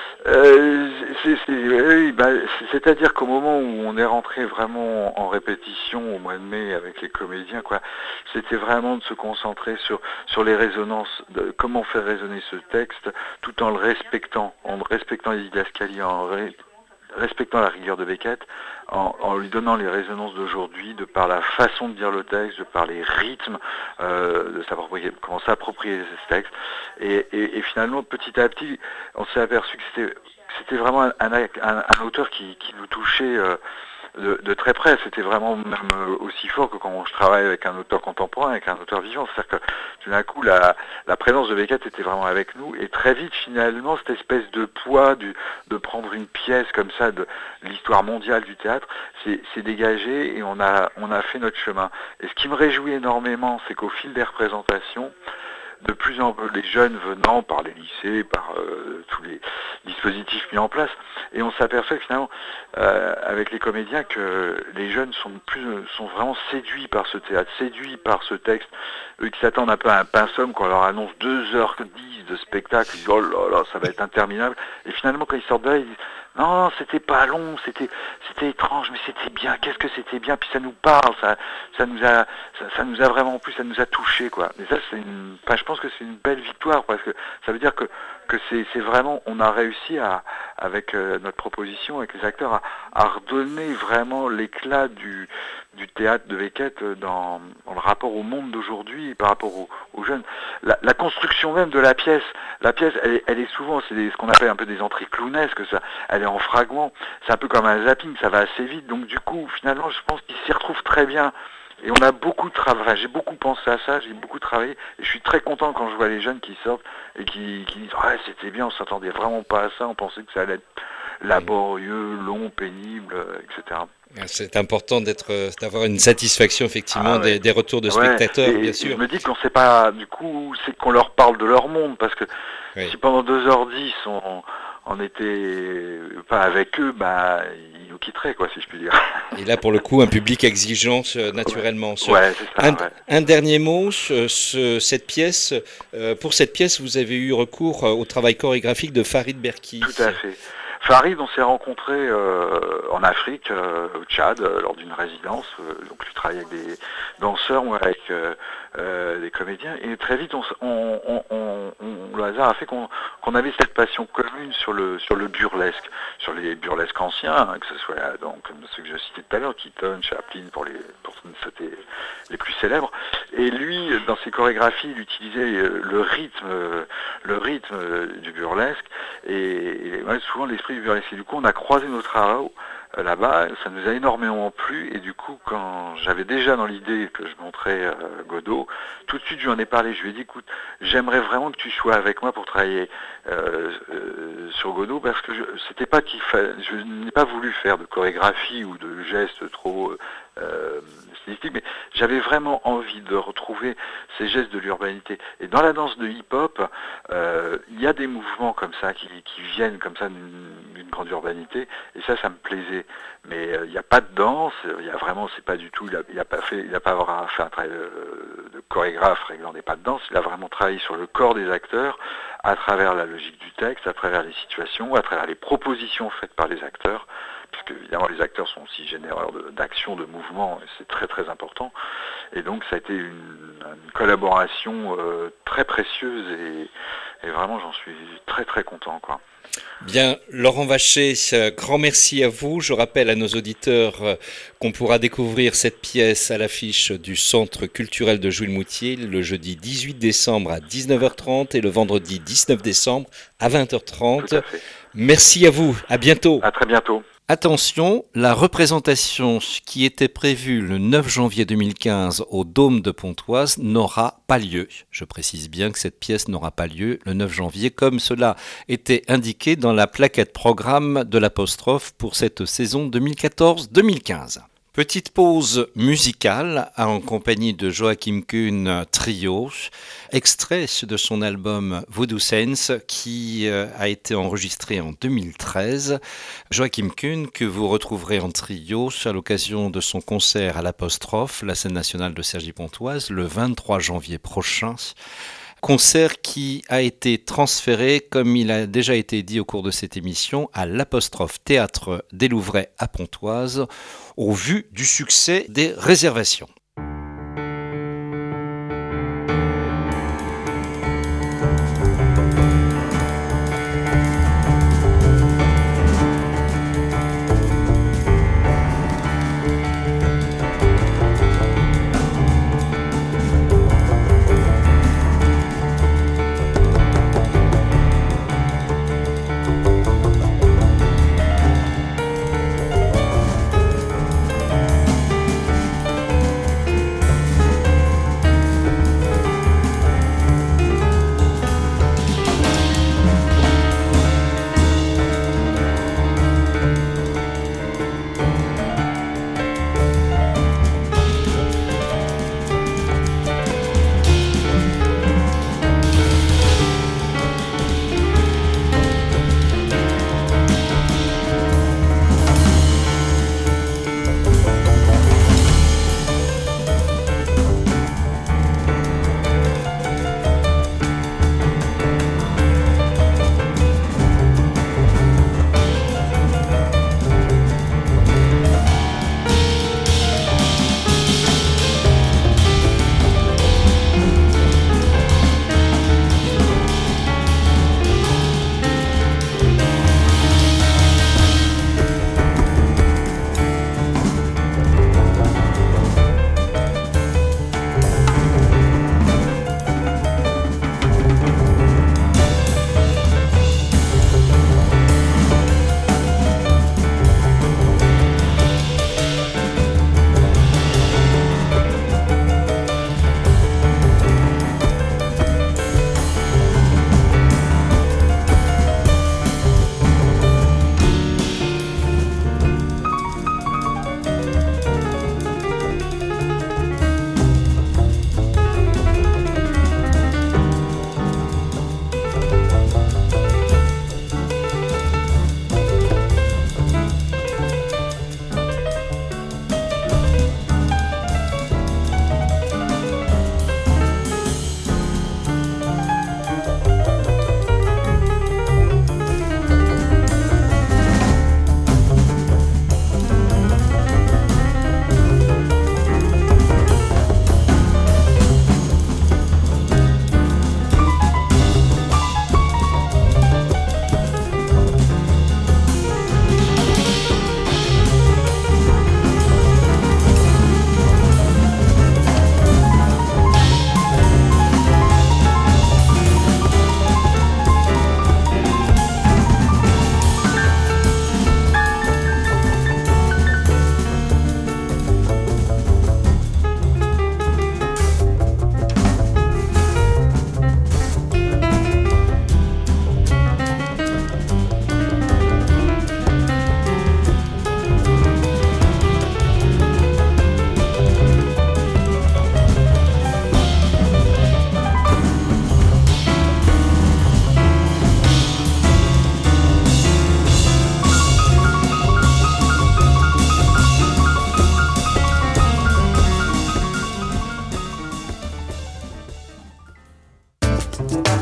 Euh, c'est, c'est, oui, bah, c'est-à-dire qu'au moment où on est rentré vraiment en répétition au mois de mai avec les comédiens, quoi, c'était vraiment de se concentrer sur sur les résonances, de comment faire résonner ce texte, tout en le respectant, en respectant les didascalies, en ré, respectant la rigueur de Beckett, en, en lui donnant les résonances d'aujourd'hui, de par la façon de dire le texte, de par les rythmes, euh, de s'approprier, comment s'approprier ce texte. Et, et, et finalement, petit à petit, on s'est aperçu que c'était, c'était vraiment un, un, un, un auteur qui, qui nous touchait euh, de, de très près. C'était vraiment même aussi fort que quand je travaille avec un auteur contemporain, avec un auteur vivant. C'est-à-dire que tout d'un coup, la, la présence de Beckett était vraiment avec nous. Et très vite, finalement, cette espèce de poids du, de prendre une pièce comme ça de l'histoire mondiale du théâtre, c'est, c'est dégagé et on a, on a fait notre chemin. Et ce qui me réjouit énormément, c'est qu'au fil des représentations, de plus en plus les jeunes venant par les lycées, par euh, tous les dispositifs mis en place, et on s'aperçoit que finalement, euh, avec les comédiens, que les jeunes sont plus, sont vraiment séduits par ce théâtre, séduits par ce texte, eux qui s'attendent un peu à un pinsomme quand on leur annonce deux heures dix de spectacle, ils disent oh là là, ça va être interminable, et finalement quand ils sortent de là, ils disent non, c'était pas long, c'était c'était étrange, mais c'était bien. Qu'est-ce que c'était bien? Puis ça nous parle, ça ça nous a ça, ça nous a vraiment plu, ça nous a touché, quoi. Et ça, c'est une, enfin, je pense que c'est une belle victoire parce que ça veut dire que que c'est c'est vraiment, on a réussi à avec euh, notre proposition avec les acteurs à, à redonner vraiment l'éclat du du théâtre de Beckett dans, dans le rapport au monde d'aujourd'hui et par rapport aux, aux jeunes. La, la construction même de la pièce, la pièce, elle, est, elle est souvent, c'est des, ce qu'on appelle un peu des entrées clownesques, ça, elle est en fragments, c'est un peu comme un zapping, ça va assez vite, donc du coup, finalement, je pense qu'il s'y retrouve très bien. Et on a beaucoup de travail, enfin, j'ai beaucoup pensé à ça, j'ai beaucoup travaillé, et je suis très content quand je vois les jeunes qui sortent et qui, qui disent « Ouais, c'était bien, on s'attendait vraiment pas à ça, on pensait que ça allait être laborieux, long, pénible, et cetera » C'est important d'être, d'avoir une satisfaction effectivement ah ouais. des, des retours de ouais. spectateurs, et, bien sûr. Et je me dis qu'on sait pas, du coup, c'est qu'on leur parle de leur monde, parce que oui. si pendant deux heures dix on, on était pas avec eux, bah ils nous quitteraient, quoi, si je puis dire. Et là, pour le coup, un public exigeant naturellement. Ouais, ouais, c'est ça, un, ouais. un dernier mot, ce, ce, cette pièce. Euh, pour cette pièce, vous avez eu recours au travail chorégraphique de Farid Berki. Tout à fait. Farid, on s'est rencontrés euh, en Afrique, euh, au Tchad, euh, lors d'une résidence. Euh, donc, je travaillais avec des danseurs, moi, avec euh, euh, des comédiens. Et très vite, on, on, on, on, on, le hasard a fait qu'on, qu'on avait cette passion commune sur le sur le burlesque, sur les burlesques anciens, hein, que ce soit donc comme ceux que je citais tout à l'heure, Keaton, Chaplin, pour les pour ceux les plus célèbres. Et lui, dans ses chorégraphies, il utilisait le rythme, le rythme du burlesque. Et, et ouais, souvent l'esprit l'esprit du burlesque. Et du coup, on a croisé nos travaux euh, là-bas, ça nous a énormément plu, et du coup, quand j'avais déjà dans l'idée que je montrais euh, Godot, tout de suite, je lui en ai parlé. Je lui ai dit, écoute, j'aimerais vraiment que tu sois avec moi pour travailler euh, euh, sur Godot, parce que je, c'était pas qu'il fa... je n'ai pas voulu faire de chorégraphie ou de gestes trop euh, stylistiques, mais j'avais vraiment envie de retrouver ces gestes de l'urbanité. Et dans la danse de hip-hop, euh, il y a des mouvements comme ça qui, qui viennent comme ça d'une, d'une grande urbanité, et ça, ça me plaisait. Mais euh, il n'y a pas de danse, il y a vraiment, c'est pas du tout, il a, il a pas fait, il a pas vraiment fait un travail de, de chorégraphe réglant des pas de danse, il a vraiment travaillé sur le corps des acteurs, à travers la logique du texte, à travers les situations, à travers les propositions faites par les acteurs, puisque évidemment les acteurs sont aussi généreurs de, d'action, de mouvement, et c'est très très important. Et donc ça a été une, une collaboration euh, très précieuse, et, et vraiment j'en suis très très content, quoi. Bien, Laurent Vacher, grand merci à vous. Je rappelle à nos auditeurs qu'on pourra découvrir cette pièce à l'affiche du Centre culturel de Jouy-le-Moutier le jeudi dix-huit décembre à dix-neuf heures trente et le vendredi dix-neuf décembre à vingt heures trente. Tout à fait. Merci à vous, à bientôt. À très bientôt. Attention, la représentation qui était prévue le neuf janvier deux mille quinze au Dôme de Pontoise n'aura pas lieu. Je précise bien que cette pièce n'aura pas lieu le neuf janvier, comme cela était indiqué dans la plaquette programme de l'Apostrophe pour cette saison deux mille quatorze deux mille quinze. Petite pause musicale en compagnie de Joachim Kuhn Trio, extrait de son album Voodoo Sense qui a été enregistré en deux mille treize. Joachim Kuhn que vous retrouverez en trio à l'occasion de son concert à l'Apostrophe, la scène nationale de Cergy-Pontoise, le vingt-trois janvier prochain. Concert qui a été transféré, comme il a déjà été dit au cours de cette émission, à l'Apostrophe Théâtre des Louvrais à Pontoise, au vu du succès des réservations.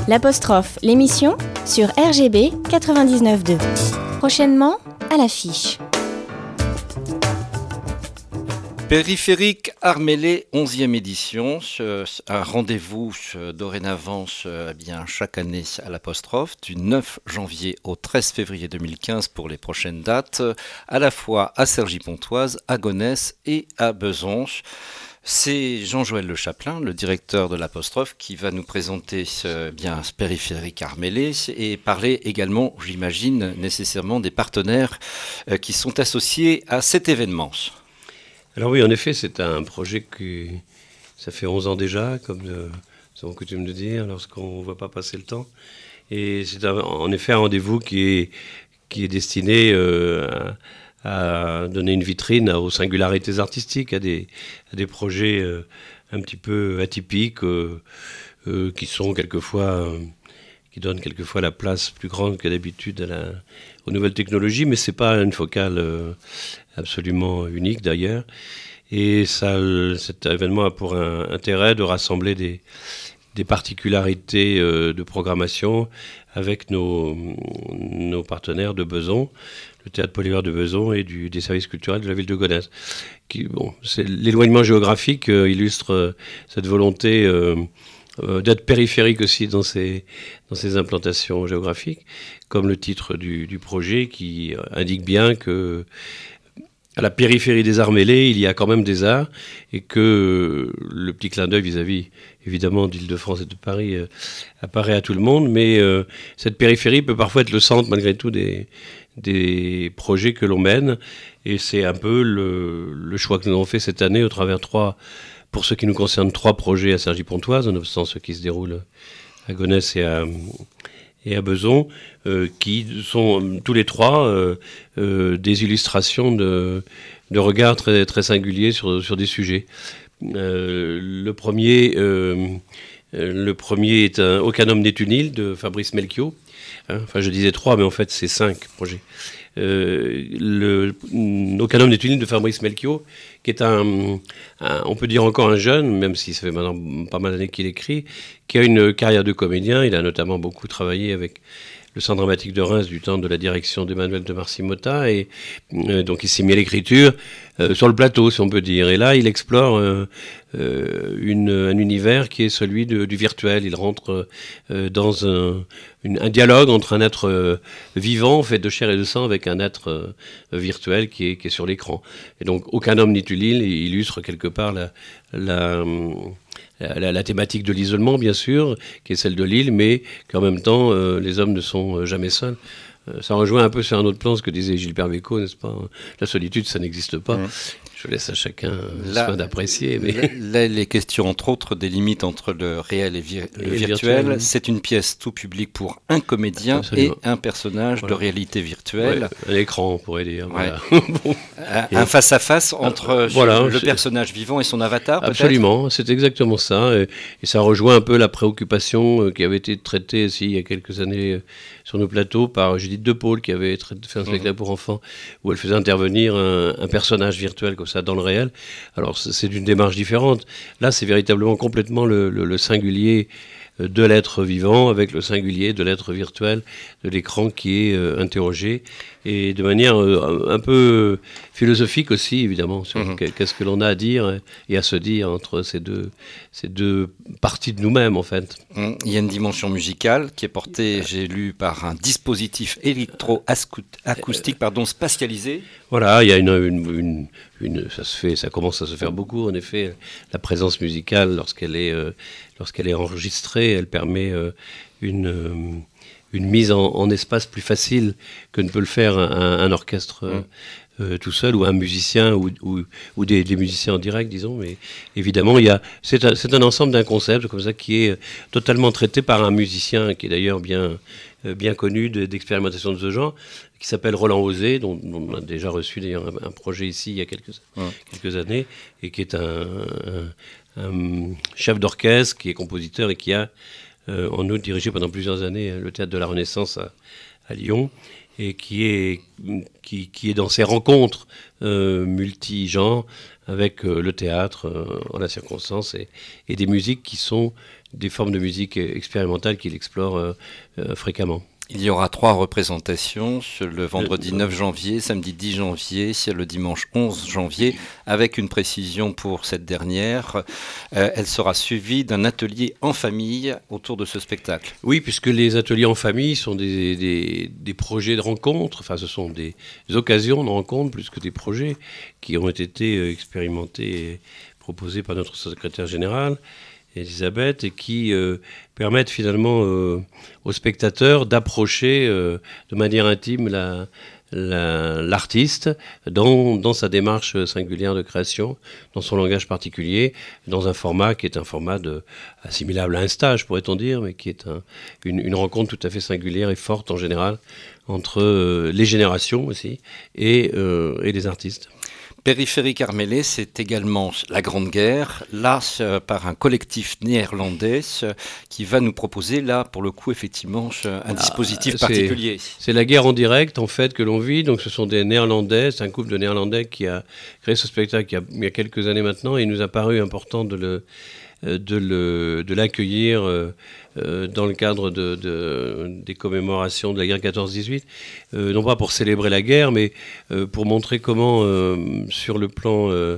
L'apostrophe, l'émission sur R G B quatre-vingt-dix-neuf point deux. Prochainement, à l'affiche. Périphérique Armélé, onzième édition, un rendez-vous dorénavant eh bien, chaque année à l'apostrophe, du neuf janvier au treize février deux mille quinze pour les prochaines dates, à la fois à Cergy-Pontoise, à Gonesse et à Besançon. C'est Jean-Joël Le Chapelain, le directeur de l'apostrophe, qui va nous présenter ce, bien, ce périphérique Armélé et parler également, j'imagine, nécessairement des partenaires euh, qui sont associés à cet événement. Alors oui, en effet, c'est un projet qui, ça fait onze ans déjà, comme nous avons coutume de dire, lorsqu'on ne voit pas passer le temps. Et c'est un, en effet un rendez-vous qui est, qui est destiné euh, à, à donner une vitrine aux singularités artistiques, à des, à des projets euh, un petit peu atypiques, euh, euh, qui sont quelquefois... Euh, qui donne quelquefois la place plus grande que d'habitude à la, aux nouvelles technologies, mais ce n'est pas une focale euh, absolument unique d'ailleurs. Et ça, cet événement a pour un, intérêt de rassembler des, des particularités euh, de programmation avec nos, nos partenaires de Besançon, le Théâtre Polyvalent de Besançon et du, des services culturels de la ville de Gonesse. Qui, bon, c'est, l'éloignement géographique euh, illustre euh, cette volonté euh, Euh, d'être périphérique aussi dans ces, dans ces implantations géographiques, comme le titre du, du projet qui indique bien que à la périphérie des arts mêlés, il y a quand même des arts, et que le petit clin d'œil vis-à-vis, évidemment, d'Île-de-France et de Paris euh, apparaît à tout le monde, mais euh, cette périphérie peut parfois être le centre, malgré tout, des, des projets que l'on mène, et c'est un peu le, le choix que nous avons fait cette année au travers trois Pour ce qui nous concerne, trois projets à Cergy-Pontoise, nonobstant ceux qui se déroulent à Gonesse et à, et à Besançon, euh, qui sont tous les trois euh, euh, des illustrations de, de regards très, très singuliers sur, sur des sujets. Euh, le, premier, euh, le premier est un Aucun homme n'est une île de Fabrice Melchior. Hein, enfin, je disais trois, mais en fait, c'est cinq projets. Euh, le, Aucun homme n'est une île de Fabrice Melchior, qui est un, un, on peut dire encore un jeune, même si ça fait maintenant pas mal d'années qu'il écrit, qui a une carrière de comédien. Il a notamment beaucoup travaillé avec le Centre dramatique de Reims du temps de la direction d'Emmanuel de Marcy-Motta, et euh, donc il s'est mis à l'écriture euh, sur le plateau, si on peut dire. Et là, il explore euh, euh, une, un univers qui est celui de, du virtuel. Il rentre euh, dans un, une, un dialogue entre un être euh, vivant, fait de chair et de sang, avec un être euh, virtuel qui est, qui est sur l'écran. Et donc, Aucun homme n'est une île illustre quelque part la... la La, la thématique de l'isolement, bien sûr, qui est celle de l'île, mais qu'en même temps, euh, les hommes ne sont jamais seuls. Euh, ça rejoint un peu sur un autre plan ce que disait Gilbert Bécaud, n'est-ce pas ? La solitude, ça n'existe pas. Mmh. Je laisse à chacun le soin d'apprécier. Mais... Là, là, les questions, entre autres, des limites entre le réel et, vir- le et virtuel. virtuel oui. C'est une pièce tout public pour un comédien Absolument. Et un personnage voilà. de réalité virtuelle. Ouais, un écran, on pourrait dire. Ouais. Voilà. Bon. Un, un face-à-face entre euh, voilà, le personnage vivant et son avatar, peut-être ? Absolument, c'est exactement ça. Et, et ça rejoint un peu la préoccupation euh, qui avait été traitée ici, il y a quelques années euh, sur nos plateaux par Judith De Paul, qui avait traité, fait un spectacle mmh. pour enfants, où elle faisait intervenir un, un personnage virtuel comme ça dans le réel. Alors c'est d'une démarche différente. Là, c'est véritablement complètement le, le, le singulier de l'être vivant avec le singulier de l'être virtuel de l'écran qui est euh, interrogé, et de manière euh, un peu philosophique aussi, évidemment, sur mmh. qu'est-ce que l'on a à dire et à se dire entre ces deux, ces deux parties de nous-mêmes, en fait. Mmh. Il y a une dimension musicale qui est portée, j'ai lu, par un dispositif électro-acoustique pardon, spatialisé. Voilà, il y a une, une, une, une, ça se fait, ça commence à se faire beaucoup, en effet. La présence musicale, lorsqu'elle est, euh, lorsqu'elle est enregistrée, elle permet euh, une... Euh, une mise en, en espace plus facile que ne peut le faire un, un orchestre mmh. euh, tout seul, ou un musicien, ou, ou, ou des, des musiciens en direct, disons. Mais évidemment, il y a, c'est, un, c'est un ensemble d'un concept comme ça qui est totalement traité par un musicien qui est d'ailleurs bien, euh, bien connu de, d'expérimentation de ce genre, qui s'appelle Roland Osé, dont, dont on a déjà reçu d'ailleurs un, un projet ici il y a quelques, mmh. quelques années, et qui est un, un, un chef d'orchestre, qui est compositeur et qui a Euh, en outre dirigé pendant plusieurs années le Théâtre de la Renaissance à, à Lyon, et qui est, qui, qui est dans ces rencontres euh, multi-genres avec euh, le théâtre euh, en la circonstance et, et des musiques qui sont des formes de musique expérimentale qu'il explore euh, euh, fréquemment. Il y aura trois représentations, le vendredi neuf janvier, samedi dix janvier, le dimanche onze janvier, avec une précision pour cette dernière. Euh, elle sera suivie d'un atelier en famille autour de ce spectacle. Oui, puisque les ateliers en famille sont des, des, des projets de rencontre, enfin ce sont des occasions de rencontre plus que des projets qui ont été expérimentés et proposés par notre secrétaire général, Elisabeth, et qui euh, permettent finalement euh, aux spectateurs d'approcher euh, de manière intime la, la, l'artiste dans, dans sa démarche singulière de création, dans son langage particulier, dans un format qui est un format de, assimilable à un stage, pourrait-on dire, mais qui est un, une, une rencontre tout à fait singulière et forte en général entre euh, les générations aussi et, euh, et les artistes. Périphérique Armélé, c'est également la Grande Guerre, là par un collectif néerlandais qui va nous proposer, là pour le coup, effectivement, un ah, dispositif particulier. C'est, c'est la guerre en direct, en fait, que l'on vit. Donc ce sont des Néerlandais, c'est un couple de Néerlandais qui a créé ce spectacle il y a, il y a quelques années maintenant, et il nous a paru important de le... De, le, de l'accueillir euh, euh, dans le cadre de, de, des commémorations de la guerre quatorze dix-huit, euh, non pas pour célébrer la guerre, mais euh, pour montrer comment, euh, sur le plan euh,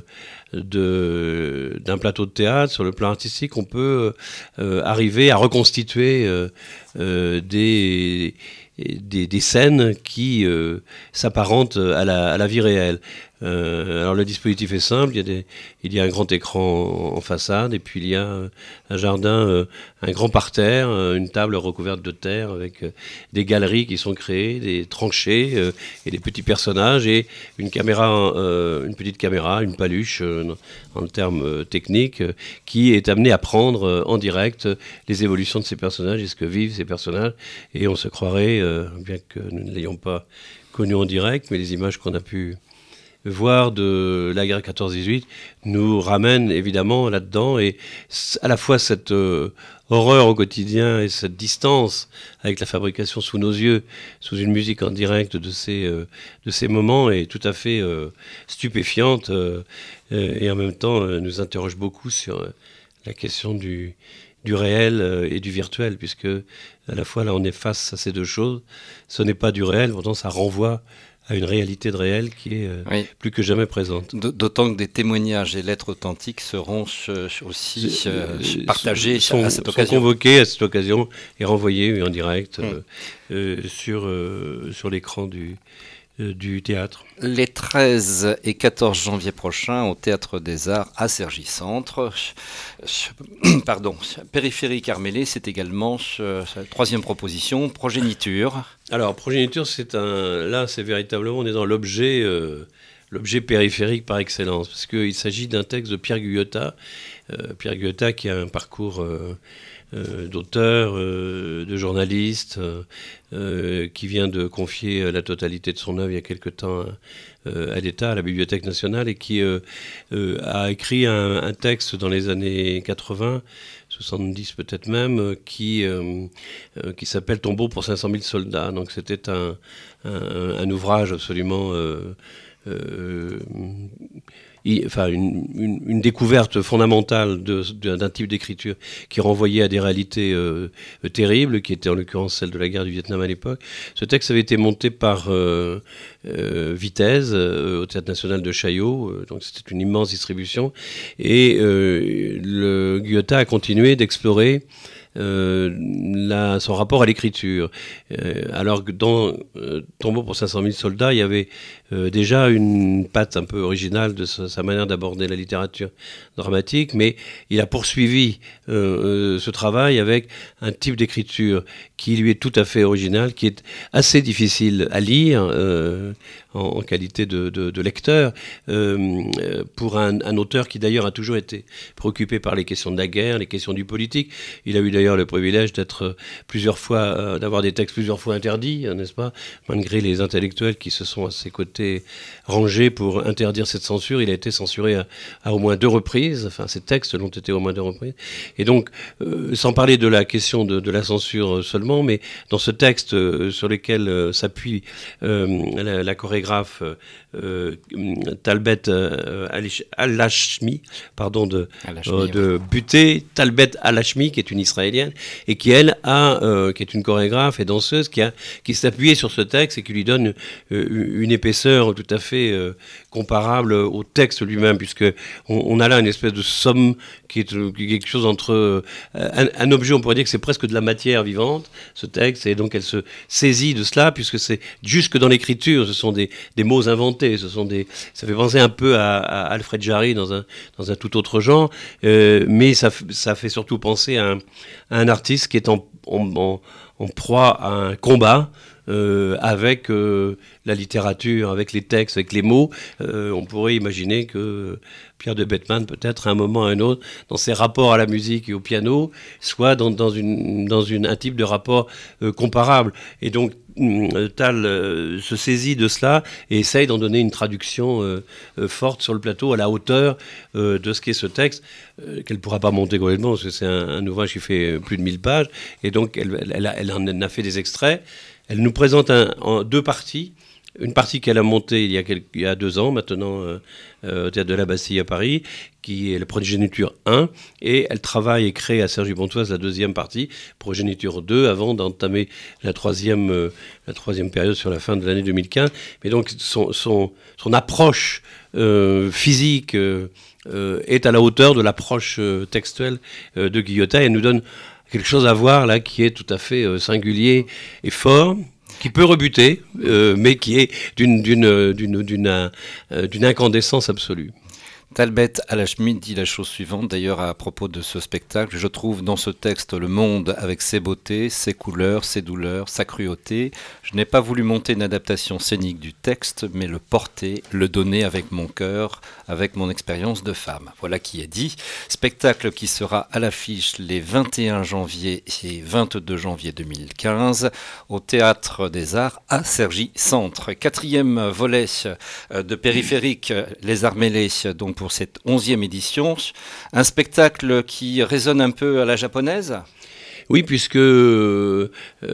de, d'un plateau de théâtre, sur le plan artistique, on peut euh, arriver à reconstituer euh, euh, des, des, des scènes qui euh, s'apparentent à la, à la vie réelle. Euh, alors le dispositif est simple, il y a, des, il y a un grand écran en, en façade, et puis il y a euh, un jardin, euh, un grand parterre, euh, une table recouverte de terre avec euh, des galeries qui sont créées, des tranchées euh, et des petits personnages, et une caméra, euh, une petite caméra, une paluche euh, en termes euh, techniques, euh, qui est amenée à prendre euh, en direct euh, les évolutions de ces personnages et ce que vivent ces personnages, et on se croirait, euh, bien que nous ne l'ayons pas connu en direct, mais les images qu'on a pu voir de la guerre quatorze dix-huit nous ramène évidemment là-dedans, et à la fois cette euh, horreur au quotidien et cette distance avec la fabrication sous nos yeux, sous une musique en direct de ces, euh, de ces moments, est tout à fait euh, stupéfiante euh, et en même temps euh, nous interroge beaucoup sur euh, la question du, du réel euh, et du virtuel, puisque à la fois là on est face à ces deux choses, ce n'est pas du réel, pourtant ça renvoie à une réalité de réel qui est euh, oui. plus que jamais présente. D'autant que des témoignages et lettres authentiques seront aussi euh, partagés sont, à cette occasion. Sont convoqués à cette occasion et renvoyés en direct mmh. euh, euh, sur, euh, sur l'écran du, euh, du théâtre. Les treize et quatorze janvier prochains au Théâtre des Arts à Cergy-Centre. Pardon, Périphérique Armélé, c'est également la troisième proposition, Progéniture. Alors, Progéniture, c'est un, là, c'est véritablement, on est dans l'objet, euh, l'objet périphérique par excellence, parce qu'il s'agit d'un texte de Pierre Guyota, euh, Pierre Guyota qui a un parcours euh, euh, d'auteur, euh, de journaliste, euh, qui vient de confier la totalité de son œuvre il y a quelque temps euh, à l'État, à la Bibliothèque nationale, et qui euh, euh, a écrit un, un texte dans les années quatre-vingts, soixante-dix peut-être même, qui, euh, euh, qui s'appelle « Tombeau pour cinq cent mille soldats ». Donc c'était un, un, un ouvrage absolument... Euh, euh, y, enfin, une, une, une découverte fondamentale de, de, d'un type d'écriture qui renvoyait à des réalités euh, terribles, qui étaient en l'occurrence celles de la guerre du Vietnam à l'époque. Ce texte avait été monté par euh, euh, Vitesse, euh, au Théâtre National de Chaillot, euh, donc c'était une immense distribution, et euh, le Guyota a continué d'explorer Euh, la, son rapport à l'écriture. Euh, alors que dans euh, Tombeau pour cinq cent mille soldats, il y avait euh, déjà une patte un peu originale de sa, sa manière d'aborder la littérature dramatique, mais il a poursuivi euh, euh, ce travail avec un type d'écriture qui lui est tout à fait original, qui est assez difficile à lire euh, en, en qualité de, de, de lecteur, euh, pour un, un auteur qui d'ailleurs a toujours été préoccupé par les questions de la guerre, les questions du politique. Il a eu d'ailleurs le privilège d'être plusieurs fois, euh, d'avoir des textes plusieurs fois interdits, n'est-ce pas, malgré les intellectuels qui se sont à ses côtés rangés pour interdire cette censure. Il a été censuré à, à au moins deux reprises, enfin ces textes l'ont été au moins deux reprises. Et donc, euh, sans parler de la question de, de la censure seulement, mais dans ce texte euh, sur lequel euh, s'appuie euh, la, la chorégraphe euh, Talbet euh, Al-Hashmi, pardon, de, euh, de Buté, Talbet Al-Hashmi, qui est une Israélienne, et qui, elle, a, euh, qui est une chorégraphe et danseuse, qui, a, qui s'est appuyée sur ce texte et qui lui donne euh, une épaisseur tout à fait euh, comparable au texte lui-même, puisque on, on a là une espèce de somme qui est, qui est quelque chose entre euh, un, un objet, on pourrait dire que c'est presque de la matière vivante, ce texte, et donc elle se saisit de cela, puisque c'est jusque dans l'écriture, ce sont des, des mots inventés, ce sont des, ça fait penser un peu à, à Alfred Jarry dans un, dans un tout autre genre, euh, mais ça, ça fait surtout penser à un, à un artiste qui est en, en, en, en proie à un combat, Euh, avec euh, la littérature, avec les textes, avec les mots. Euh, on pourrait imaginer que Pierre de Bettman, peut-être à un moment ou à un autre, dans ses rapports à la musique et au piano, soit dans, dans, une, dans une, un type de rapport euh, comparable. Et donc, euh, Tal euh, se saisit de cela et essaye d'en donner une traduction euh, euh, forte sur le plateau, à la hauteur euh, de ce qu'est ce texte, euh, qu'elle ne pourra pas monter complètement, parce que c'est un, un ouvrage qui fait plus de mille pages, et donc elle, elle, elle, a, elle en a fait des extraits. Elle nous présente un, en deux parties. Une partie qu'elle a montée il y a, quelques, il y a deux ans maintenant euh, euh, au Théâtre de la Bastille à Paris, qui est le Progéniture un, et elle travaille et crée à Cergy-Pontoise la deuxième partie, Progéniture deux, avant d'entamer la troisième, euh, la troisième période sur la fin de l'année deux mille quinze. Mais donc son, son, son approche euh, physique euh, euh, est à la hauteur de l'approche euh, textuelle euh, de Guillotin. Elle nous donne quelque chose à voir là qui est tout à fait euh, singulier et fort, qui peut rebuter, euh, mais qui est d'une, d'une, d'une, d'une, euh, d'une incandescence absolue. Talbet Al-Hashmi dit la chose suivante, d'ailleurs à propos de ce spectacle. Je trouve dans ce texte le monde avec ses beautés, ses couleurs, ses douleurs, sa cruauté. Je n'ai pas voulu monter une adaptation scénique du texte, mais le porter, le donner avec mon cœur, avec mon expérience de femme. Voilà qui est dit. Spectacle qui sera à l'affiche les vingt et un janvier et vingt-deux janvier deux mille quinze au Théâtre des Arts à Cergy-Centre. Quatrième volet de Périphérique, Les Arts mêlés, donc pour cette onzième édition. Un spectacle qui résonne un peu à la japonaise ? Oui, puisque euh,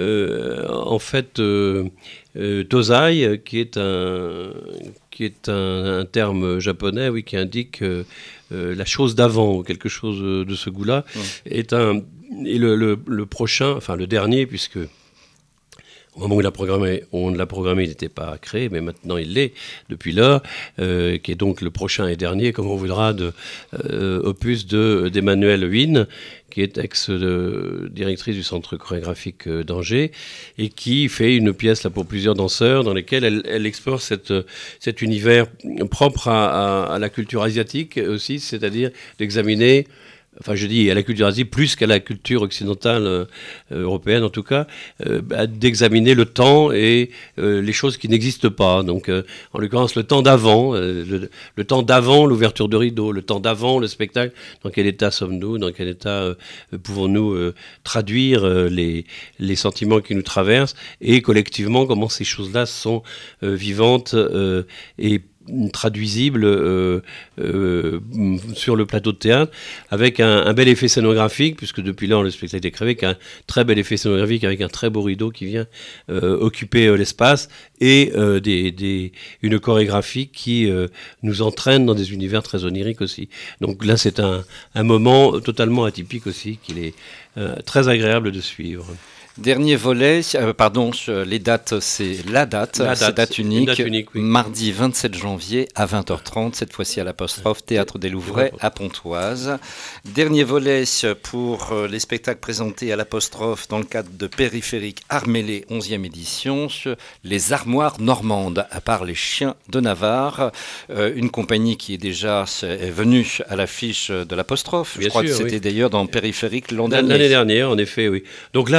en fait, euh, euh, Tozai, qui est un, qui est un, un terme japonais, oui, qui indique euh, euh, la chose d'avant, ou quelque chose de ce goût-là, mmh. est un, et le, le, le prochain, enfin le dernier, puisque au moment où, il a programmé, où on l'a programmé, il n'était pas créé, mais maintenant il l'est depuis lors, euh, qui est donc le prochain et dernier, comme on voudra, de euh, opus de, d'Emmanuelle Huynh, qui est ex-directrice du Centre chorégraphique d'Angers, et qui fait une pièce là, pour plusieurs danseurs, dans lesquelles elle, elle explore cette, cet univers propre à, à, à la culture asiatique aussi, c'est-à-dire d'examiner... Enfin, je dis à la culture asiatique plus qu'à la culture occidentale euh, européenne, en tout cas, euh, bah, d'examiner le temps et euh, les choses qui n'existent pas. Donc, euh, en l'occurrence, le temps d'avant, euh, le, le temps d'avant l'ouverture de rideau, le temps d'avant le spectacle. Dans quel état sommes-nous ? Dans quel état euh, pouvons-nous euh, traduire euh, les, les sentiments qui nous traversent ? Et collectivement, comment ces choses-là sont euh, vivantes euh, et traduisible euh, euh, sur le plateau de théâtre, avec un, un bel effet scénographique, puisque depuis lors le spectacle est créé, avec un très bel effet scénographique, avec un très beau rideau qui vient euh, occuper euh, l'espace, et euh, des, des, une chorégraphie qui euh, nous entraîne dans des univers très oniriques aussi. Donc là, c'est un, un moment totalement atypique aussi, qu'il est euh, très agréable de suivre. Dernier volet, euh, pardon, les dates, c'est la date, la date c'est date unique, date unique oui. Mardi vingt-sept janvier à vingt heures trente, cette fois-ci à l'apostrophe, Théâtre des Louvrais à Pontoise. Dernier volet pour les spectacles présentés à l'apostrophe dans le cadre de Périphérique Arts mêlés, onzième édition, les Armoires normandes, à part les Chiens de Navarre, euh, une compagnie qui est déjà est venue à l'affiche de l'apostrophe. Bien Je crois sûr, que c'était oui. d'ailleurs dans Périphérique l'an dernier. L'année dernière, en effet, oui. Donc là, en fait,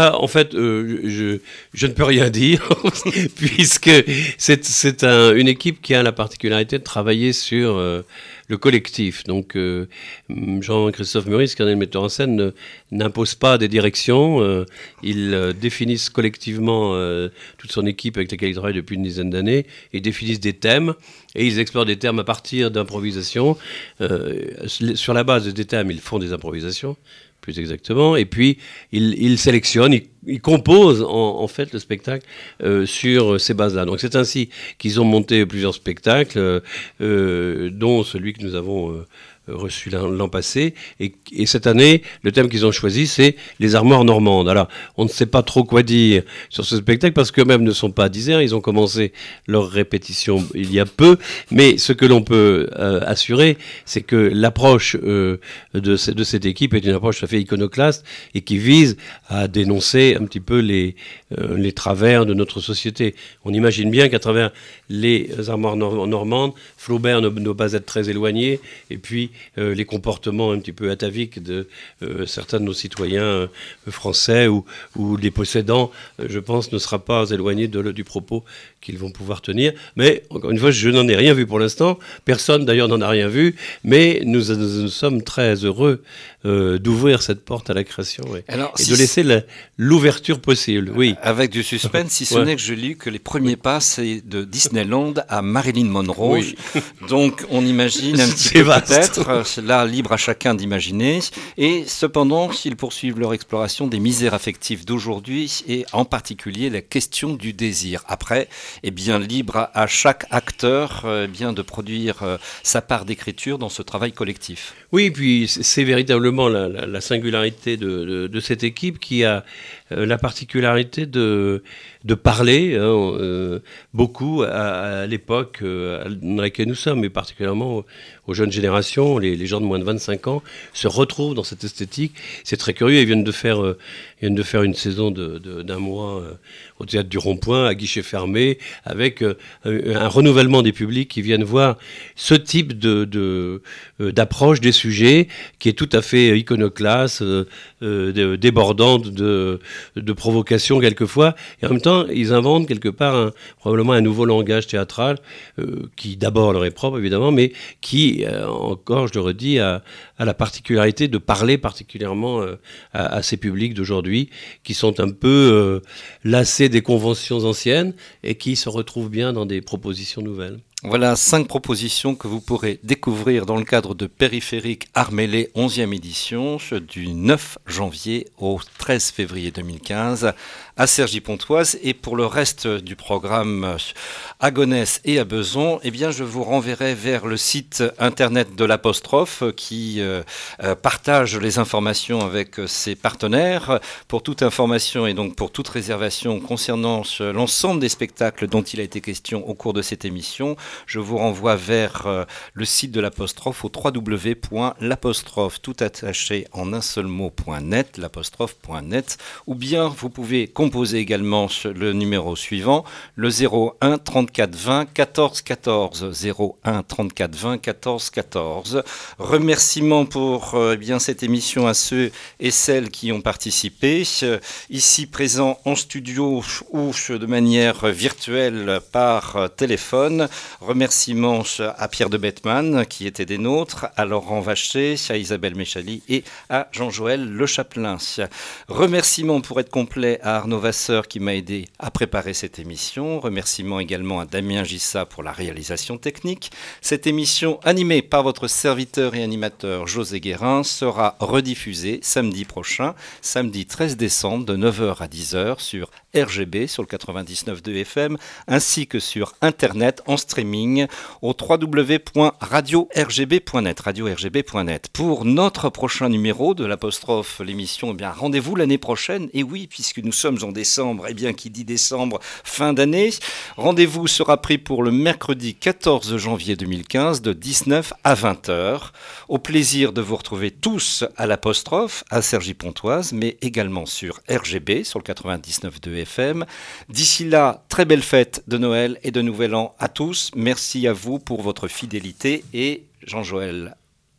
fait, euh, je, je ne peux rien dire, puisque c'est, c'est un, une équipe qui a la particularité de travailler sur euh, le collectif. Donc, euh, Jean-Christophe Meurice, qui est le metteur en scène, ne, n'impose pas des directions. Euh, ils euh, définissent collectivement euh, toute son équipe avec laquelle il travaille depuis une dizaine d'années. Ils définissent des thèmes et ils explorent des thèmes à partir d'improvisation. Euh, sur la base des thèmes, ils font des improvisations, plus exactement. Et puis, ils, ils sélectionnent, ils, ils composent en, en fait le spectacle euh, sur ces bases-là. Donc, c'est ainsi qu'ils ont monté plusieurs spectacles, euh, dont celui que nous avons euh, reçu l'an, l'an passé. Et, et cette année, le thème qu'ils ont choisi, c'est les armoires normandes. Alors, on ne sait pas trop quoi dire sur ce spectacle parce qu'eux-mêmes ne sont pas dizaines. Ils ont commencé leur répétition il y a peu. Mais ce que l'on peut euh, assurer, c'est que l'approche euh, de, ce, de cette équipe est une approche tout à fait iconoclaste et qui vise à dénoncer un petit peu les, euh, les travers de notre société. On imagine bien qu'à travers les armoires nor- normandes, Flaubert ne doit pas être très éloigné. Et puis, Euh, les comportements un petit peu ataviques de euh, certains de nos citoyens euh, français ou, ou les possédants, euh, je pense, ne sera pas éloigné de, du propos qu'ils vont pouvoir tenir. Mais, encore une fois, je n'en ai rien vu pour l'instant. Personne, d'ailleurs, n'en a rien vu. Mais nous, nous, nous sommes très heureux euh, d'ouvrir cette porte à la création et, Alors, et si de laisser la, l'ouverture possible. Oui. Avec du suspense, si ce ouais. n'est que je lis que les premiers pas, c'est de Disneyland à Marilyn Monroe. Oui. Donc, on imagine un petit peu vaste. Peut-être, là, libre à chacun d'imaginer. Et cependant, ils poursuivent leur exploration des misères affectives d'aujourd'hui et en particulier la question du désir. Après, eh bien, libre à, à chaque acteur eh bien, de produire euh, sa part d'écriture dans ce travail collectif. Oui, puis c'est véritablement la, la, la singularité de, de, de cette équipe qui a euh, la particularité de, de parler hein, euh, beaucoup à, à l'époque euh, dans laquelle nous sommes, et particulièrement aux, aux jeunes générations, les, les gens de moins de vingt-cinq ans se retrouvent dans cette esthétique. C'est très curieux, ils viennent de faire, euh, ils viennent de faire une saison de, de, d'un mois euh, au Théâtre du Rond-Point, à guichet fermé, avec euh, un, un renouvellement des publics qui viennent voir ce type de, de, euh, d'approche des sujets qui est tout à fait iconoclaste, euh, euh, débordante de, de provocation quelquefois, et en même temps ils inventent quelque part un, probablement un nouveau langage théâtral euh, qui d'abord leur est propre évidemment, mais qui euh, encore, je le redis, a, a la particularité de parler particulièrement euh, à, à ces publics d'aujourd'hui qui sont un peu euh, lassés des conventions anciennes et qui se retrouvent bien dans des propositions nouvelles. Voilà cinq propositions que vous pourrez découvrir dans le cadre de Périphérique Arts Mêlés onzième édition du neuf janvier au treize février deux mille quinze à Cergy-Pontoise. Et pour le reste du programme à Gonesse et à Besançon, eh bien, je vous renverrai vers le site internet de l'Apostrophe qui euh, partage les informations avec ses partenaires. Pour toute information et donc pour toute réservation concernant l'ensemble des spectacles dont il a été question au cours de cette émission, je vous renvoie vers euh, le site de l'Apostrophe au w w w point l'apostrophe tout attaché en un seul mot point net, l'apostrophe point net, ou bien vous pouvez composer également le numéro suivant, le zéro un trente-quatre vingt quatorze quatorze, zéro un trente-quatre vingt quatorze quatorze. Remerciements pour euh, bien cette émission à ceux et celles qui ont participé, euh, ici présents en studio ou de manière virtuelle par euh, téléphone. Remerciements à Pierre de Bettman qui était des nôtres, à Laurent Vacher, à Isabelle Méchali et à Jean-Joël Le Chapelain. Remerciements pour être complet à Arnaud Vasseur qui m'a aidé à préparer cette émission. Remerciements également à Damien Gissa pour la réalisation technique. Cette émission animée par votre serviteur et animateur José Guérin sera rediffusée samedi prochain, samedi treize décembre de neuf heures à dix heures sur R G B sur le quatre-vingt-dix-neuf virgule deux F M ainsi que sur internet en streaming au w w w point radio r g b point net, radio r g b point net. Pour notre prochain numéro de l'Apostrophe, l'émission, eh bien, rendez-vous l'année prochaine. Et oui, puisque nous sommes en décembre, eh bien, qui dit décembre, fin d'année, rendez-vous sera pris pour le mercredi quatorze janvier deux mille quinze de dix-neuf à vingt heures. Au plaisir de vous retrouver tous à l'Apostrophe, à Cergy-Pontoise, mais également sur R G B, sur le quatre-vingt-dix-neuf virgule deux F M. D'ici là, très belle fête de Noël et de Nouvel An à tous. Merci à vous pour votre fidélité et Jean-Joël, à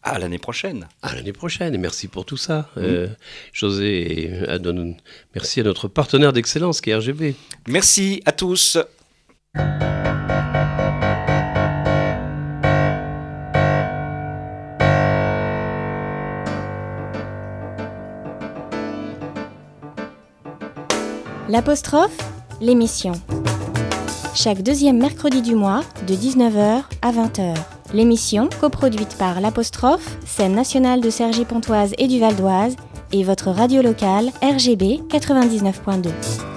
à l'année prochaine. À l'année prochaine, et merci pour tout ça. Mmh. Euh, José, et à don... merci à notre partenaire d'excellence qui est R G B. Merci à tous. L'apostrophe, l'émission. Chaque deuxième mercredi du mois, de dix-neuf heures à vingt heures. L'émission, coproduite par l'apostrophe, scène nationale de Cergy-Pontoise et du Val d'Oise, et votre radio locale R G B quatre-vingt-dix-neuf point deux.